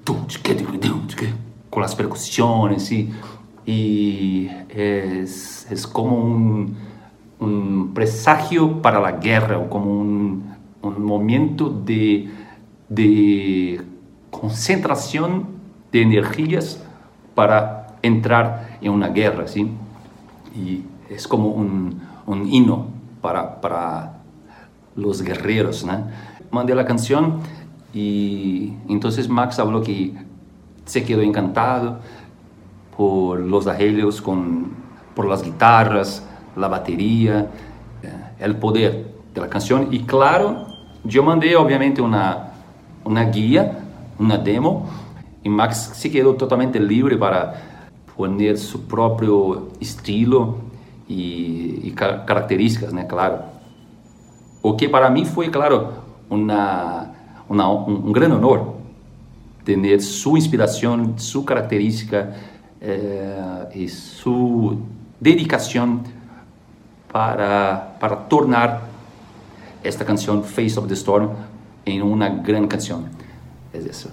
con las percusiones, ¿sí? Y es como un presagio para la guerra, o como un momento de concentración de energías para entrar en una guerra, ¿sí? Y es como un himno para los guerreros, ¿no? Mandé la canción y entonces Max habló que se quedó encantado por los arreglos, por las guitarras, la batería, el poder de la canción. Y claro, yo mandé obviamente una guía, una demo, y Max se quedó totalmente libre para poner su propio estilo y características, ¿no? Claro. O que para mí fue, claro, un gran honor tener su inspiración, su característica y su dedicación para tornar esta canción Face of the Storm en una gran canción. Es eso.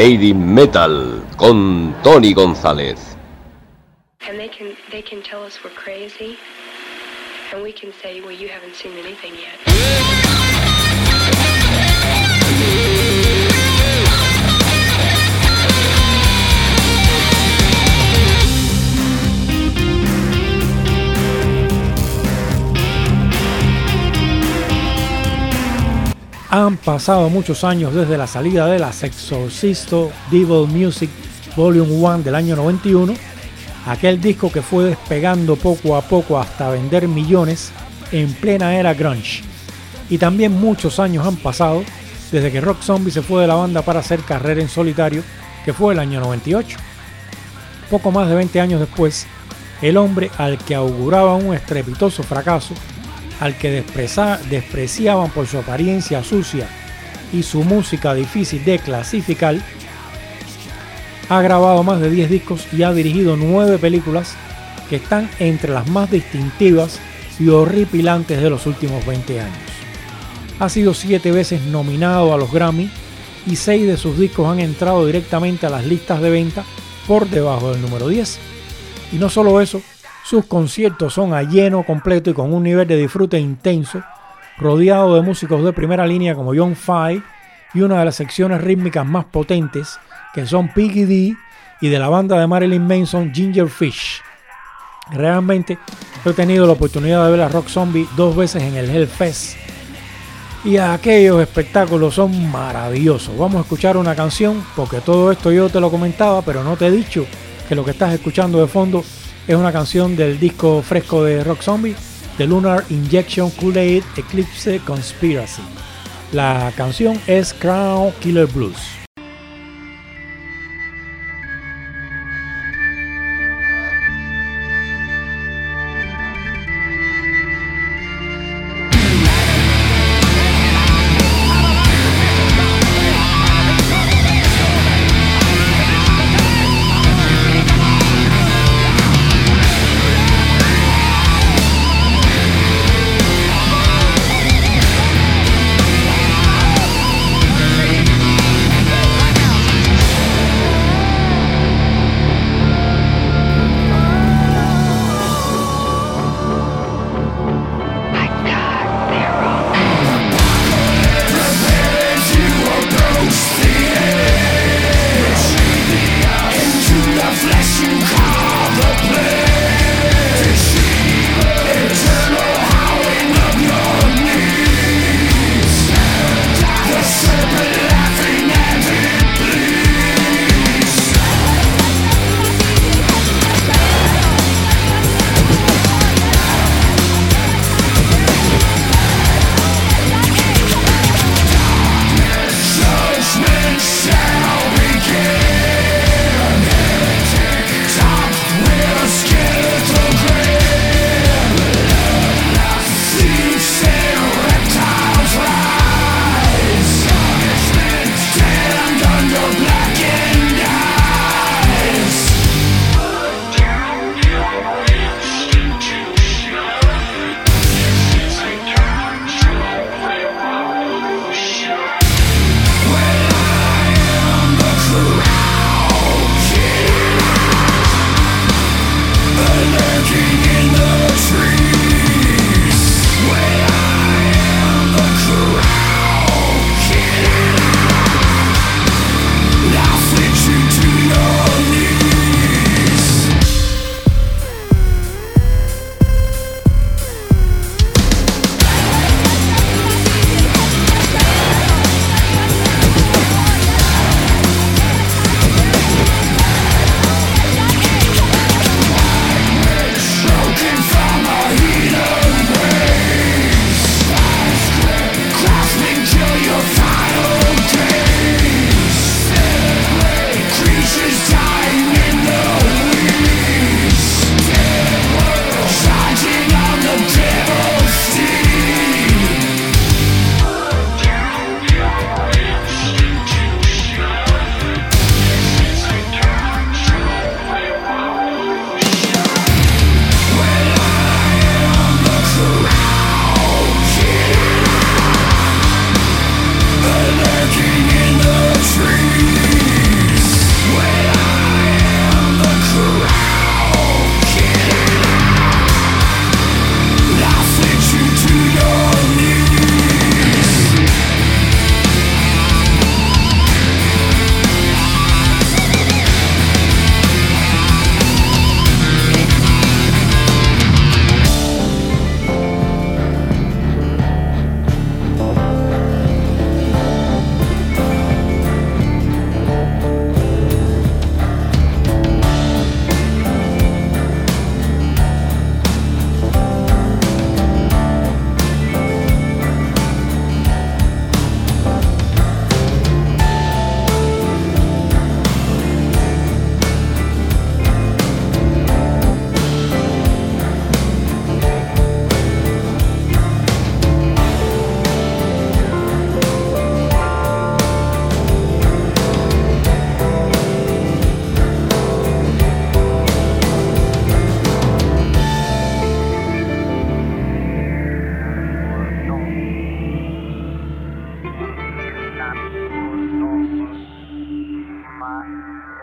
Made in Metal con Tony González. And they can tell us we're crazy, and we can say, well, you haven't seen anything yet. Han pasado muchos años desde la salida de Las Exorcisto Devil Music Volume 1 del año 91, aquel disco que fue despegando poco a poco hasta vender millones en plena era grunge. Y también muchos años han pasado desde que Rob Zombie se fue de la banda para hacer carrera en solitario, que fue el año 98. Poco más de 20 años después, el hombre al que auguraba un estrepitoso fracaso, al que despreciaban por su apariencia sucia y su música difícil de clasificar, ha grabado más de 10 discos y ha dirigido 9 películas que están entre las más distintivas y horripilantes de los últimos 20 años. Ha sido 7 veces nominado a los Grammy y 6 de sus discos han entrado directamente a las listas de venta por debajo del número 10. Y no solo eso, sus conciertos son a lleno completo y con un nivel de disfrute intenso, rodeado de músicos de primera línea como John Five y una de las secciones rítmicas más potentes que son Piggy D y de la banda de Marilyn Manson Ginger Fish. Realmente he tenido la oportunidad de ver a Rob Zombie 2 veces en el Hellfest y aquellos espectáculos son maravillosos. Vamos a escuchar una canción porque todo esto yo te lo comentaba, pero no te he dicho que lo que estás escuchando de fondo es una canción del disco fresco de Rob Zombie, The Lunar Injection Kool-Aid Eclipse Conspiracy. La canción es Crown Killer Blues.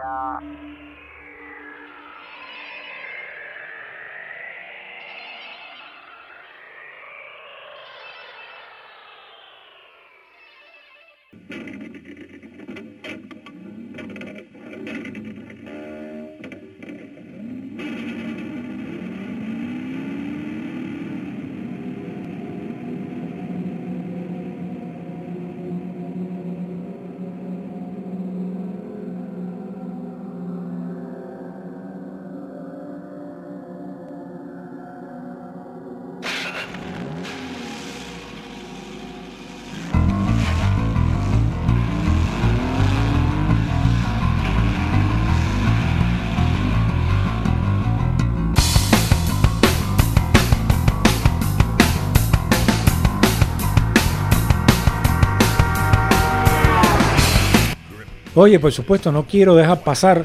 Oye, por supuesto, no quiero dejar pasar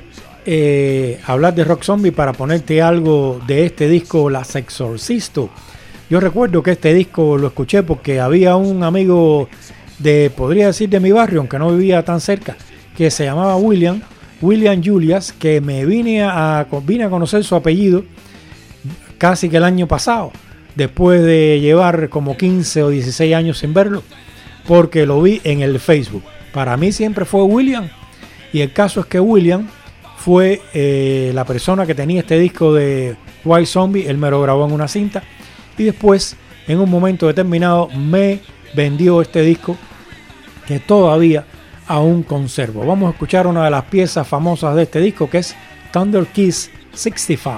hablar de Rock Zombie para ponerte algo de este disco, Las Exorcisto. Yo recuerdo que este disco lo escuché porque había un amigo podría decir de mi barrio, aunque no vivía tan cerca, que se llamaba William Julias, que me vine a conocer su apellido casi que el año pasado, después de llevar como 15 o 16 años sin verlo, porque lo vi en el Facebook. Para mí siempre fue William, y el caso es que William fue la persona que tenía este disco de White Zombie. Él me lo grabó en una cinta y después, en un momento determinado, me vendió este disco que todavía aún conservo. Vamos a escuchar una de las piezas famosas de este disco, que es Thunder Kiss 65.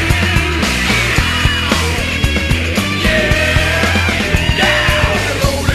Rolling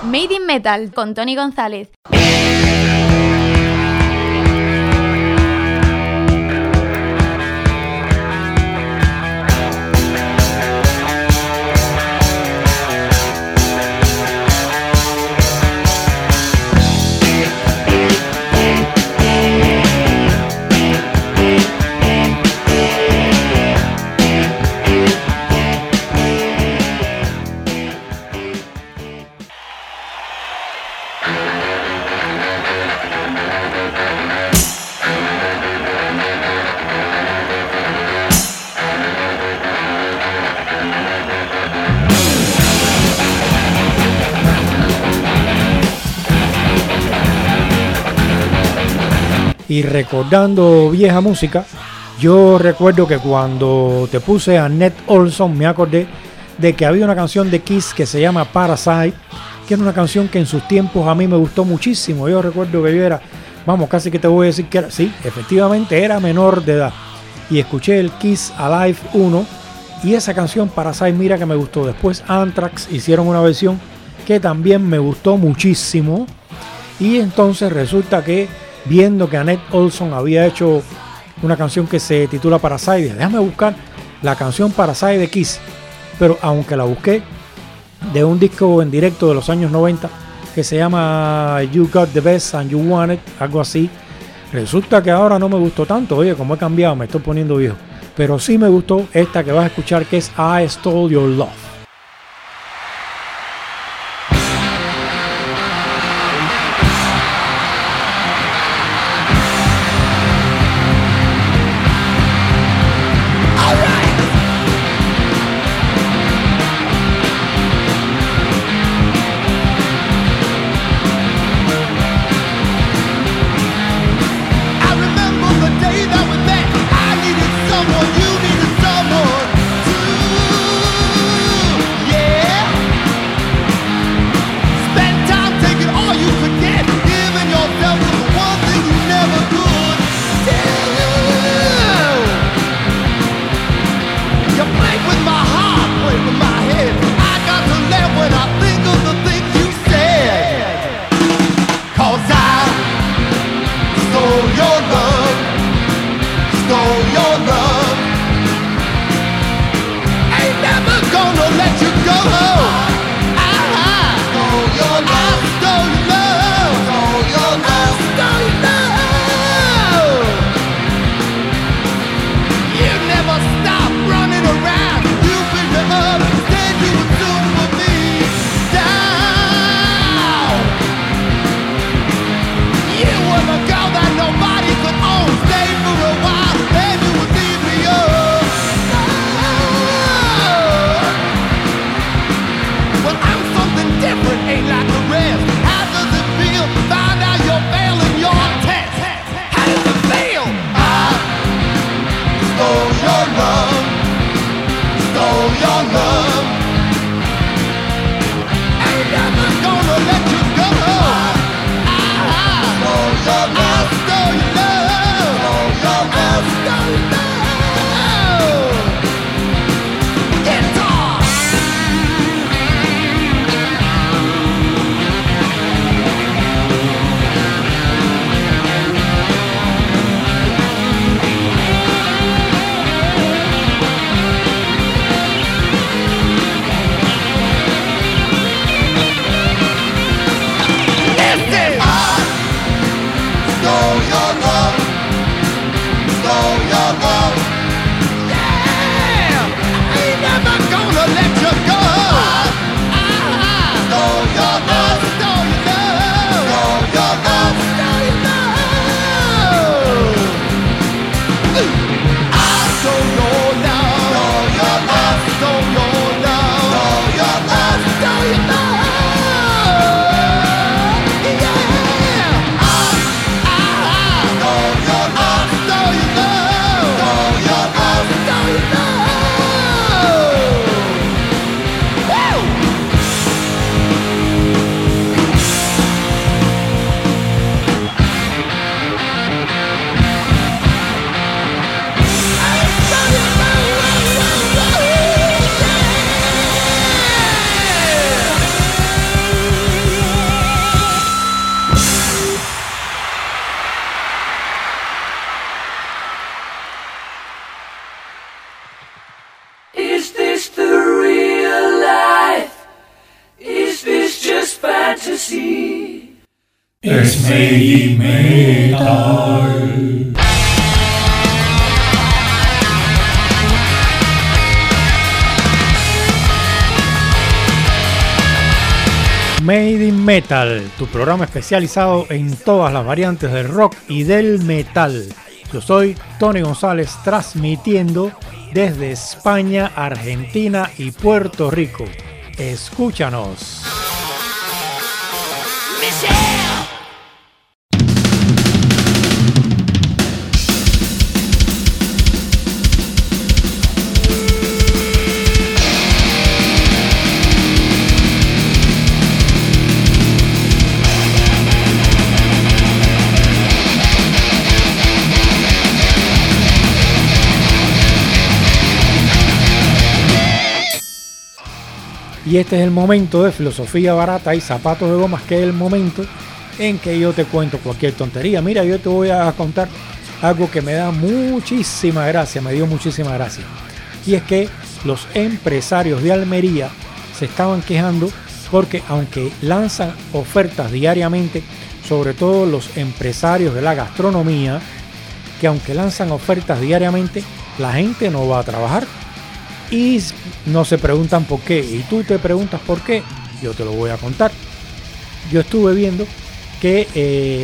Made in Metal con Tony González. Y recordando vieja música, yo recuerdo que cuando te puse a Ned Olson me acordé de que había una canción de Kiss que se llama Parasite, que era una canción que en sus tiempos a mí me gustó muchísimo. Yo recuerdo que yo era, vamos, casi que te voy a decir que era, sí, efectivamente era menor de edad. Y escuché el Kiss Alive 1 y esa canción Parasite, mira que me gustó. Después Anthrax hicieron una versión que también me gustó muchísimo. Y entonces resulta que viendo que Annette Olson había hecho una canción que se titula Parasite, déjame buscar la canción Parasite de Kiss. Pero aunque la busqué de un disco en directo de los años 90 que se llama You Got the Best and You Want It, algo así, resulta que ahora no me gustó tanto. Oye, como he cambiado, me estoy poniendo viejo. Pero sí me gustó esta que vas a escuchar, que es I Stole Your Love. Ain't like the rest. How does it así. Es Made Metal. Made in Metal, tu programa especializado en todas las variantes del rock y del metal. Yo soy Tony González, transmitiendo desde España, Argentina y Puerto Rico. Escúchanos. Y este es el momento de filosofía barata y zapatos de gomas, que es el momento en que yo te cuento cualquier tontería. Mira, yo te voy a contar algo que me da muchísima gracia, me dio muchísima gracia. Y es que los empresarios de Almería se estaban quejando porque aunque lanzan ofertas diariamente, sobre todo los empresarios de la gastronomía, que aunque lanzan ofertas diariamente, la gente no va a trabajar. Y no se preguntan por qué. Y tú te preguntas por qué. Yo te lo voy a contar. Yo estuve viendo que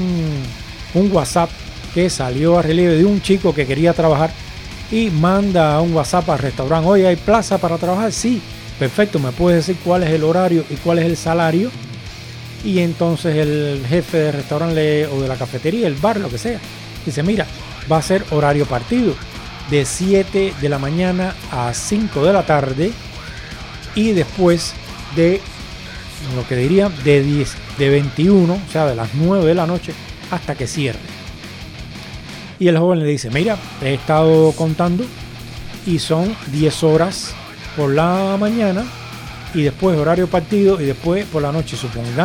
un WhatsApp que salió a relieve de un chico que quería trabajar y manda un WhatsApp al restaurante. Oye, ¿hay plaza para trabajar? Sí, perfecto. ¿Me puedes decir cuál es el horario y cuál es el salario? Y entonces el jefe del restaurante o de la cafetería, el bar, lo que sea, dice, mira, va a ser horario partido, de 7 de la mañana a 5 de la tarde, y después de lo que diría de 21, o sea, de las 9 de la noche hasta que cierre. Y el joven le dice, mira, he estado contando y son 10 horas por la mañana y después horario partido y después por la noche.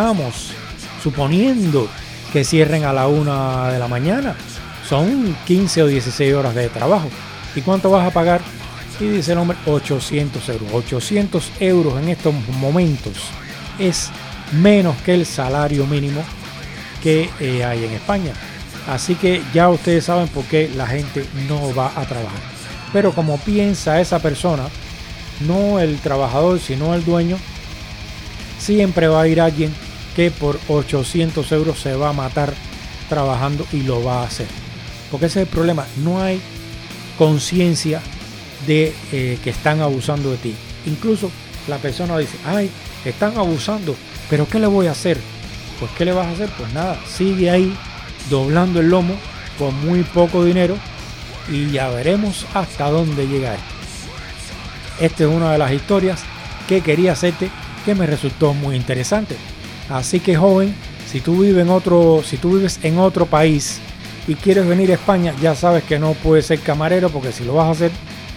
Suponiendo que cierren a la 1 de la mañana, son 15 o 16 horas de trabajo. ¿Y cuánto vas a pagar? Y dice el hombre, 800 euros. 800 euros en estos momentos es menos que el salario mínimo que hay en España. Así que ya ustedes saben por qué la gente no va a trabajar. Pero como piensa esa persona, no el trabajador, sino el dueño, siempre va a ir alguien que por 800 euros se va a matar trabajando y lo va a hacer. Porque ese es el problema. No hay conciencia de que están abusando de ti. Incluso la persona dice, ay, están abusando, pero ¿qué le voy a hacer? Pues ¿qué le vas a hacer? Pues nada, sigue ahí doblando el lomo con muy poco dinero y ya veremos hasta dónde llega esto. Esta es una de las historias que quería hacerte, que me resultó muy interesante. Así que, joven, si tú vives en otro país y quieres venir a España, ya sabes que no puedes ser camarero, porque si lo vas a hacer,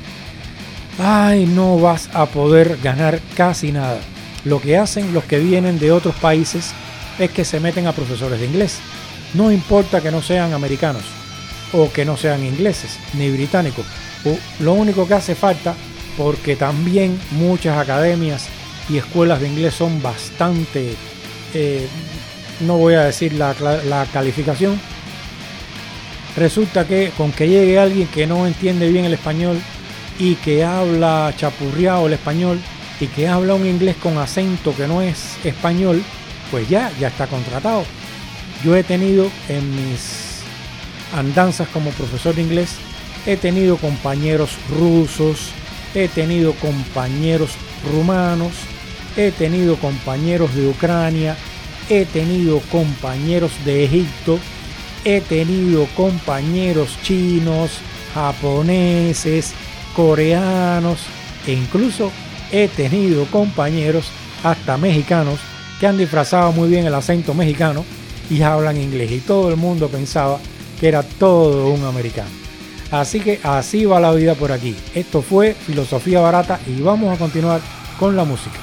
no vas a poder ganar casi nada. Lo que hacen los que vienen de otros países es que se meten a profesores de inglés. No importa que no sean americanos o que no sean ingleses ni británicos. Lo único que hace falta, porque también muchas academias y escuelas de inglés son bastante, no voy a decir la calificación. Resulta que con que llegue alguien que no entiende bien el español y que habla chapurreado el español y que habla un inglés con acento que no es español, pues ya está contratado. Yo he tenido en mis andanzas como profesor de inglés, he tenido compañeros rusos, he tenido compañeros rumanos, he tenido compañeros de Ucrania, he tenido compañeros de Egipto, he tenido compañeros chinos, japoneses, coreanos, e incluso he tenido compañeros hasta mexicanos que han disfrazado muy bien el acento mexicano y hablan inglés, y todo el mundo pensaba que era todo un americano. Así que así va la vida por aquí. Esto fue Filosofía Barata y vamos a continuar con la música.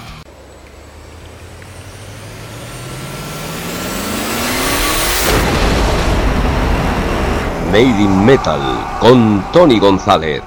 Made in Metal con Tony González.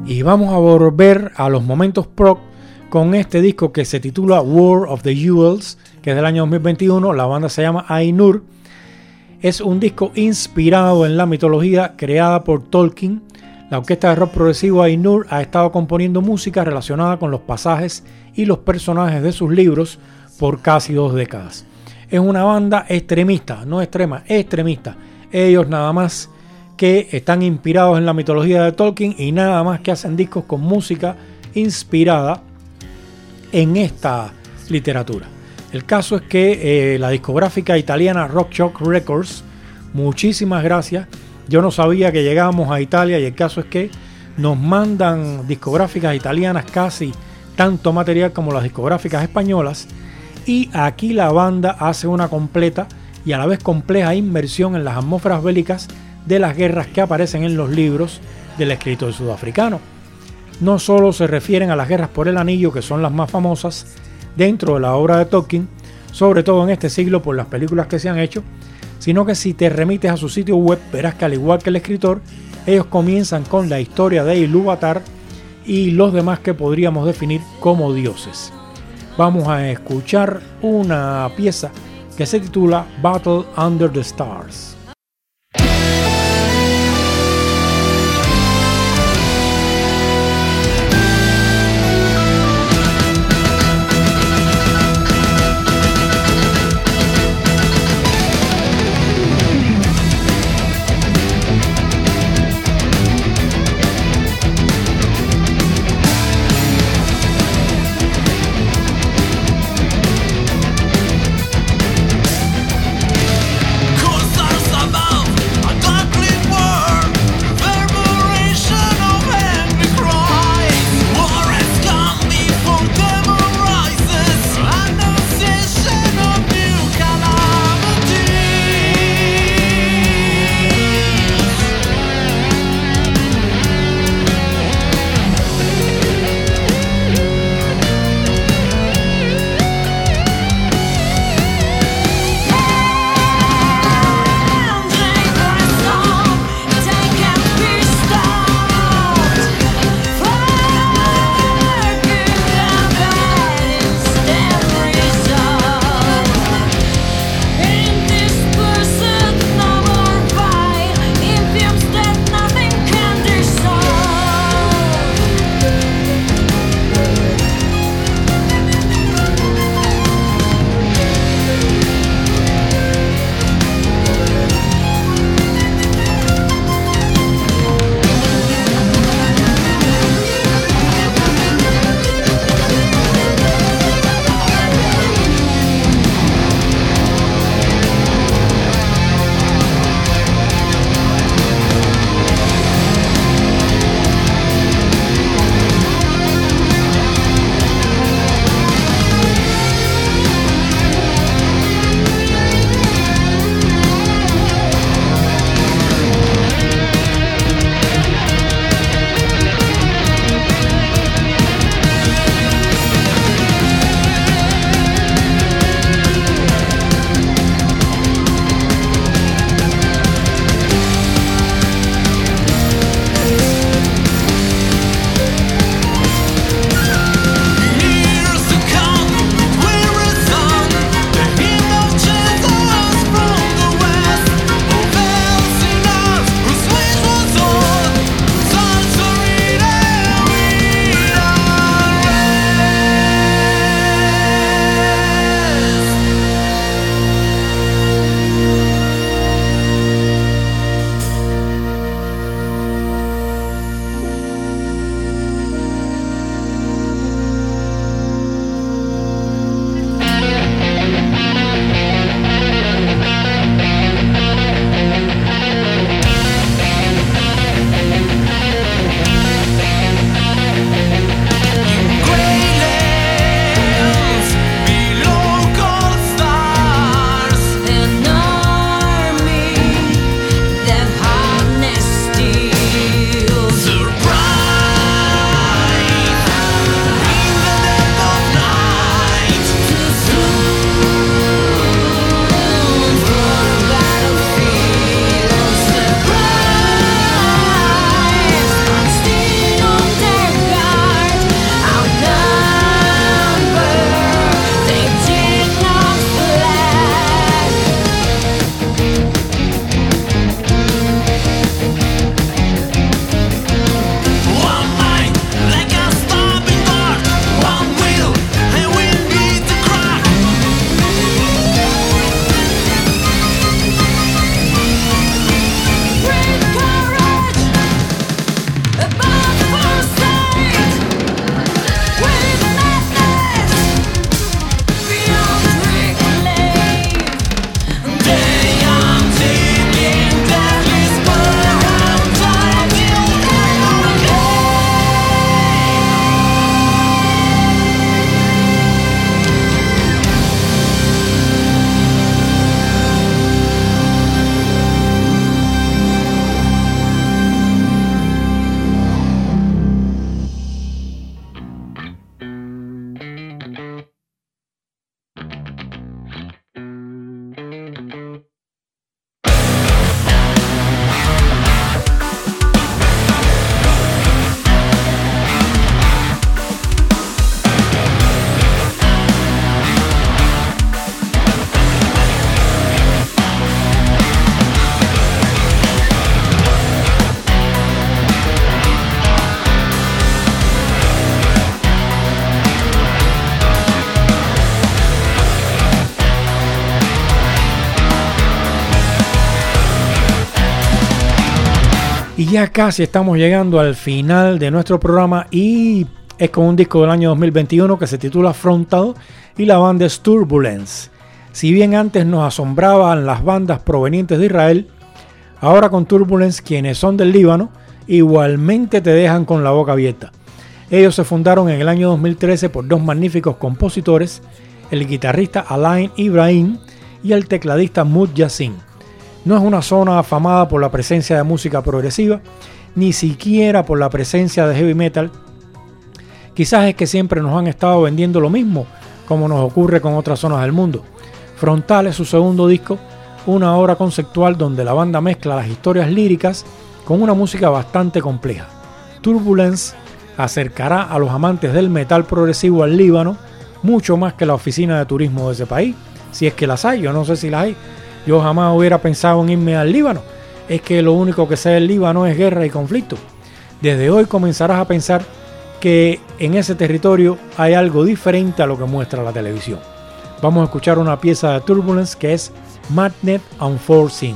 Y vamos a volver a los momentos prog con este disco que se titula War of the Jewels, que es del año 2021. La banda se llama Ainur. Es un disco inspirado en la mitología creada por Tolkien. La orquesta de rock progresivo Ainur ha estado componiendo música relacionada con los pasajes y los personajes de sus libros por casi 2 décadas. Es una banda extremista, no extrema, extremista. Ellos nada más que están inspirados en la mitología de Tolkien y nada más que hacen discos con música inspirada en esta literatura. El caso es que la discográfica italiana Rock Shock Records, muchísimas gracias. Yo no sabía que llegábamos a Italia y el caso es que nos mandan discográficas italianas casi tanto material como las discográficas españolas, y aquí la banda hace una completa y a la vez compleja inmersión en las atmósferas bélicas de las guerras que aparecen en los libros del escritor sudafricano. No solo se refieren a las guerras por el anillo, que son las más famosas dentro de la obra de Tolkien, sobre todo en este siglo por las películas que se han hecho, sino que si te remites a su sitio web verás que al igual que el escritor, ellos comienzan con la historia de Ilúvatar y los demás que podríamos definir como dioses. Vamos a escuchar una pieza que se titula Battle Under the Stars. Cause our Y ya casi estamos llegando al final de nuestro programa y es con un disco del año 2021 que se titula Frontal y la banda es Turbulence. Si bien antes nos asombraban las bandas provenientes de Israel, ahora con Turbulence, quienes son del Líbano, igualmente te dejan con la boca abierta. Ellos se fundaron en el año 2013 por dos magníficos compositores, el guitarrista Alain Ibrahim y el tecladista Mood Yassin. No es una zona afamada por la presencia de música progresiva, ni siquiera por la presencia de heavy metal. Quizás es que siempre nos han estado vendiendo lo mismo, como nos ocurre con otras zonas del mundo. Frontal es su segundo disco, una obra conceptual donde la banda mezcla las historias líricas con una música bastante compleja. Turbulence acercará a los amantes del metal progresivo al Líbano mucho más que la oficina de turismo de ese país, si es que las hay, yo no sé si las hay. Yo jamás hubiera pensado en irme al Líbano. Es que lo único que sé del Líbano es guerra y conflicto. Desde hoy comenzarás a pensar que en ese territorio hay algo diferente a lo que muestra la televisión. Vamos a escuchar una pieza de Turbulence que es Magnet Unforeseen.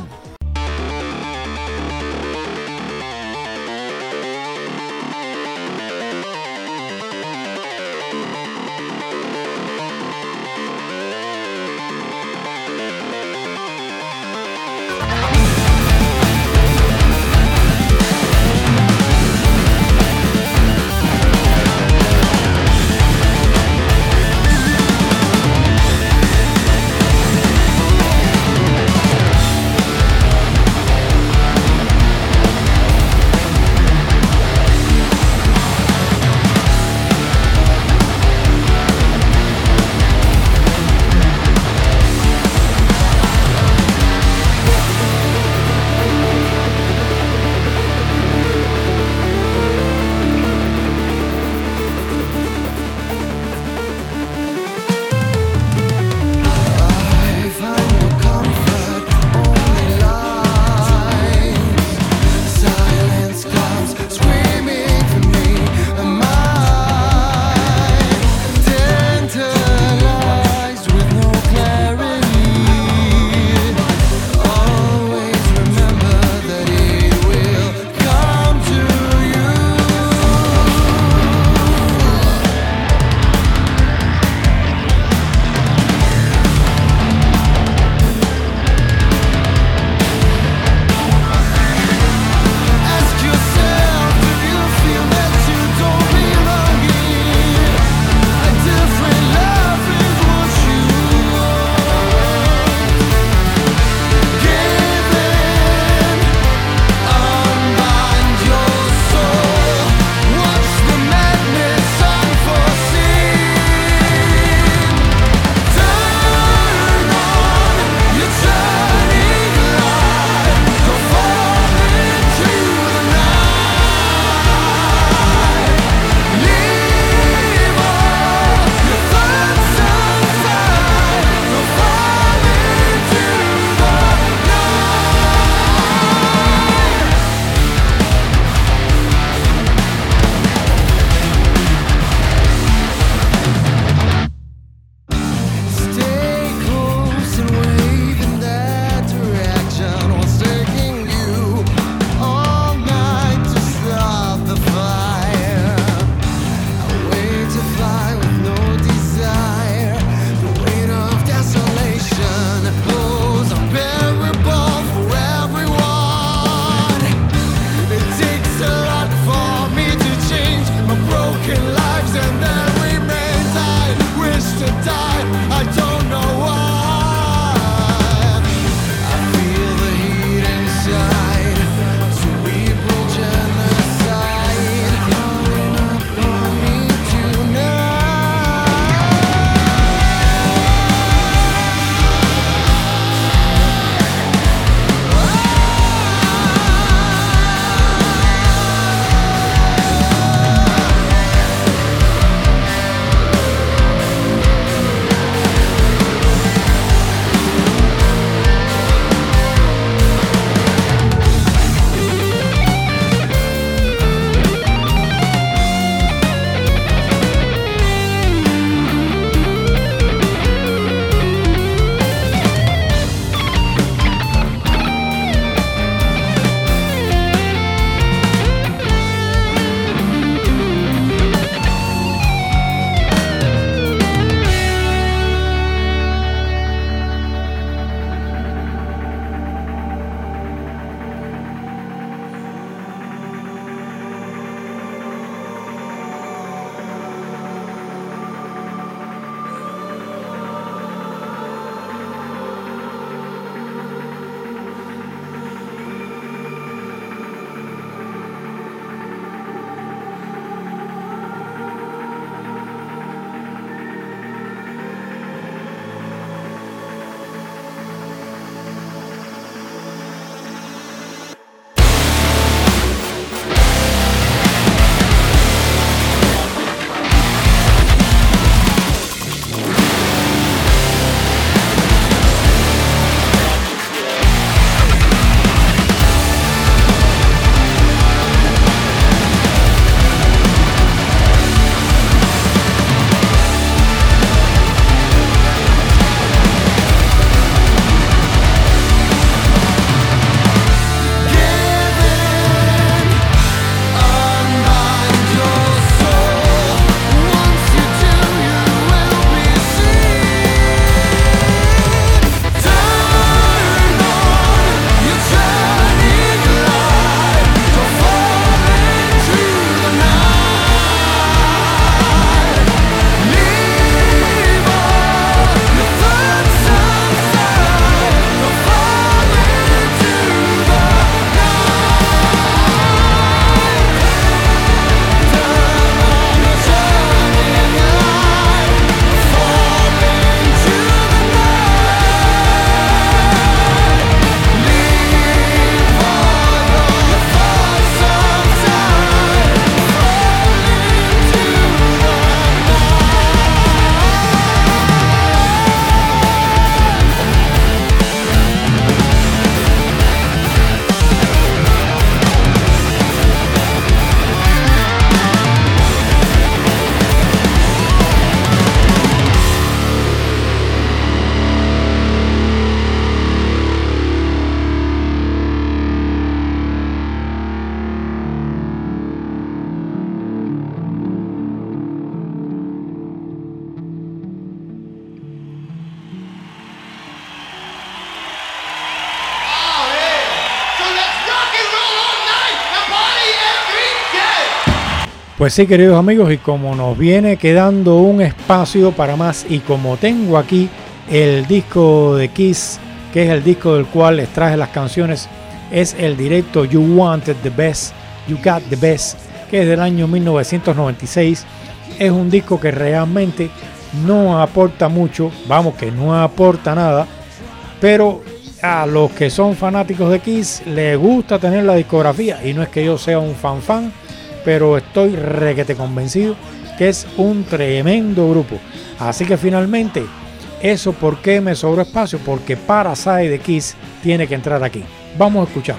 Pues sí, queridos amigos, y como nos viene quedando un espacio para más, y como tengo aquí el disco de Kiss, que es el disco del cual les traje las canciones, es el directo You Wanted the Best, You Got the Best, que es del año 1996. Es un disco que realmente no aporta mucho, vamos, que no aporta nada, pero a los que son fanáticos de Kiss les gusta tener la discografía, y no es que yo sea un fan, pero estoy requete convencido que es un tremendo grupo. Así que finalmente, eso, ¿por qué me sobró espacio? Porque Parasite de Kiss tiene que entrar aquí. Vamos a escucharlo.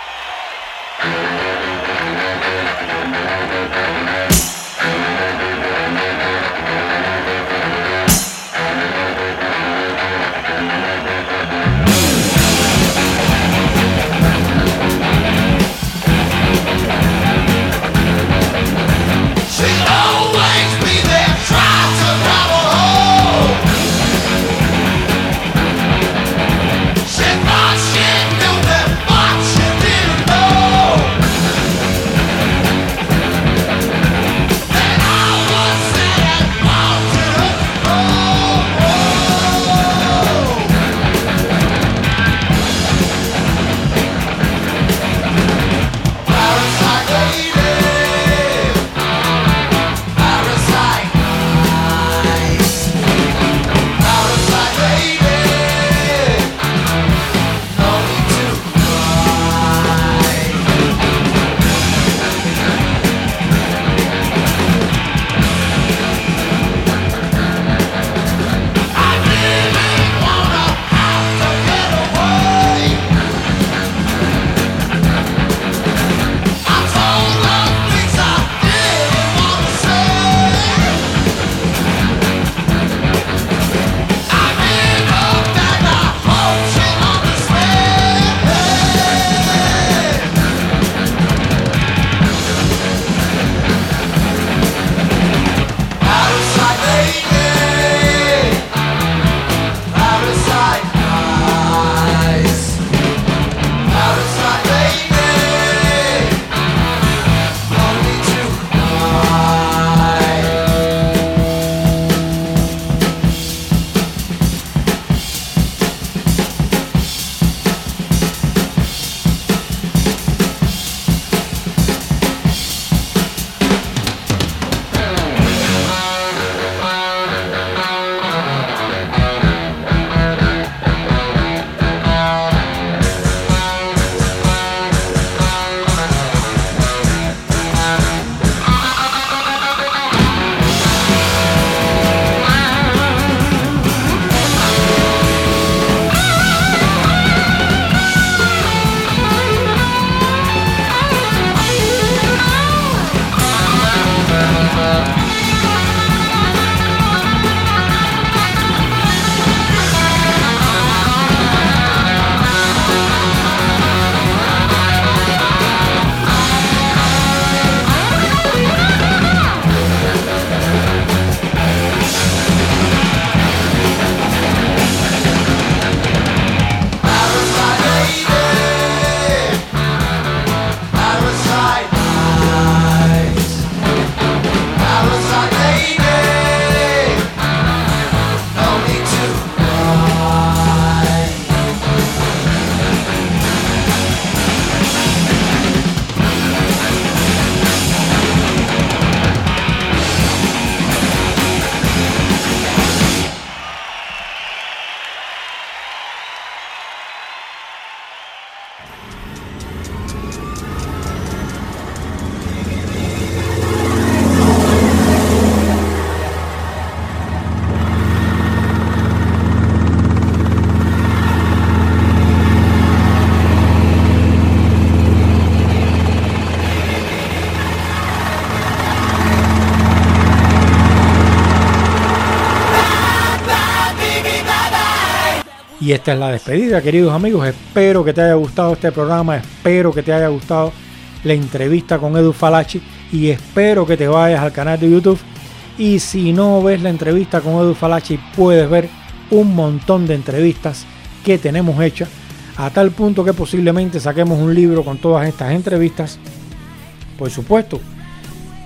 Y esta es la despedida, queridos amigos. Espero que te haya gustado este programa, espero que te haya gustado la entrevista con Edu Falaschi y espero que te vayas al canal de YouTube. Y si no ves la entrevista con Edu Falaschi, puedes ver un montón de entrevistas que tenemos hechas, a tal punto que posiblemente saquemos un libro con todas estas entrevistas. Por supuesto,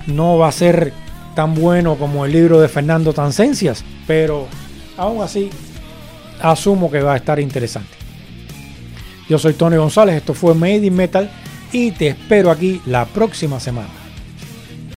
No va a ser tan bueno como el libro de Fernando Tancencias, pero aún así asumo que va a estar interesante. Yo soy Tony González, esto fue Made in Metal y te espero aquí la próxima semana.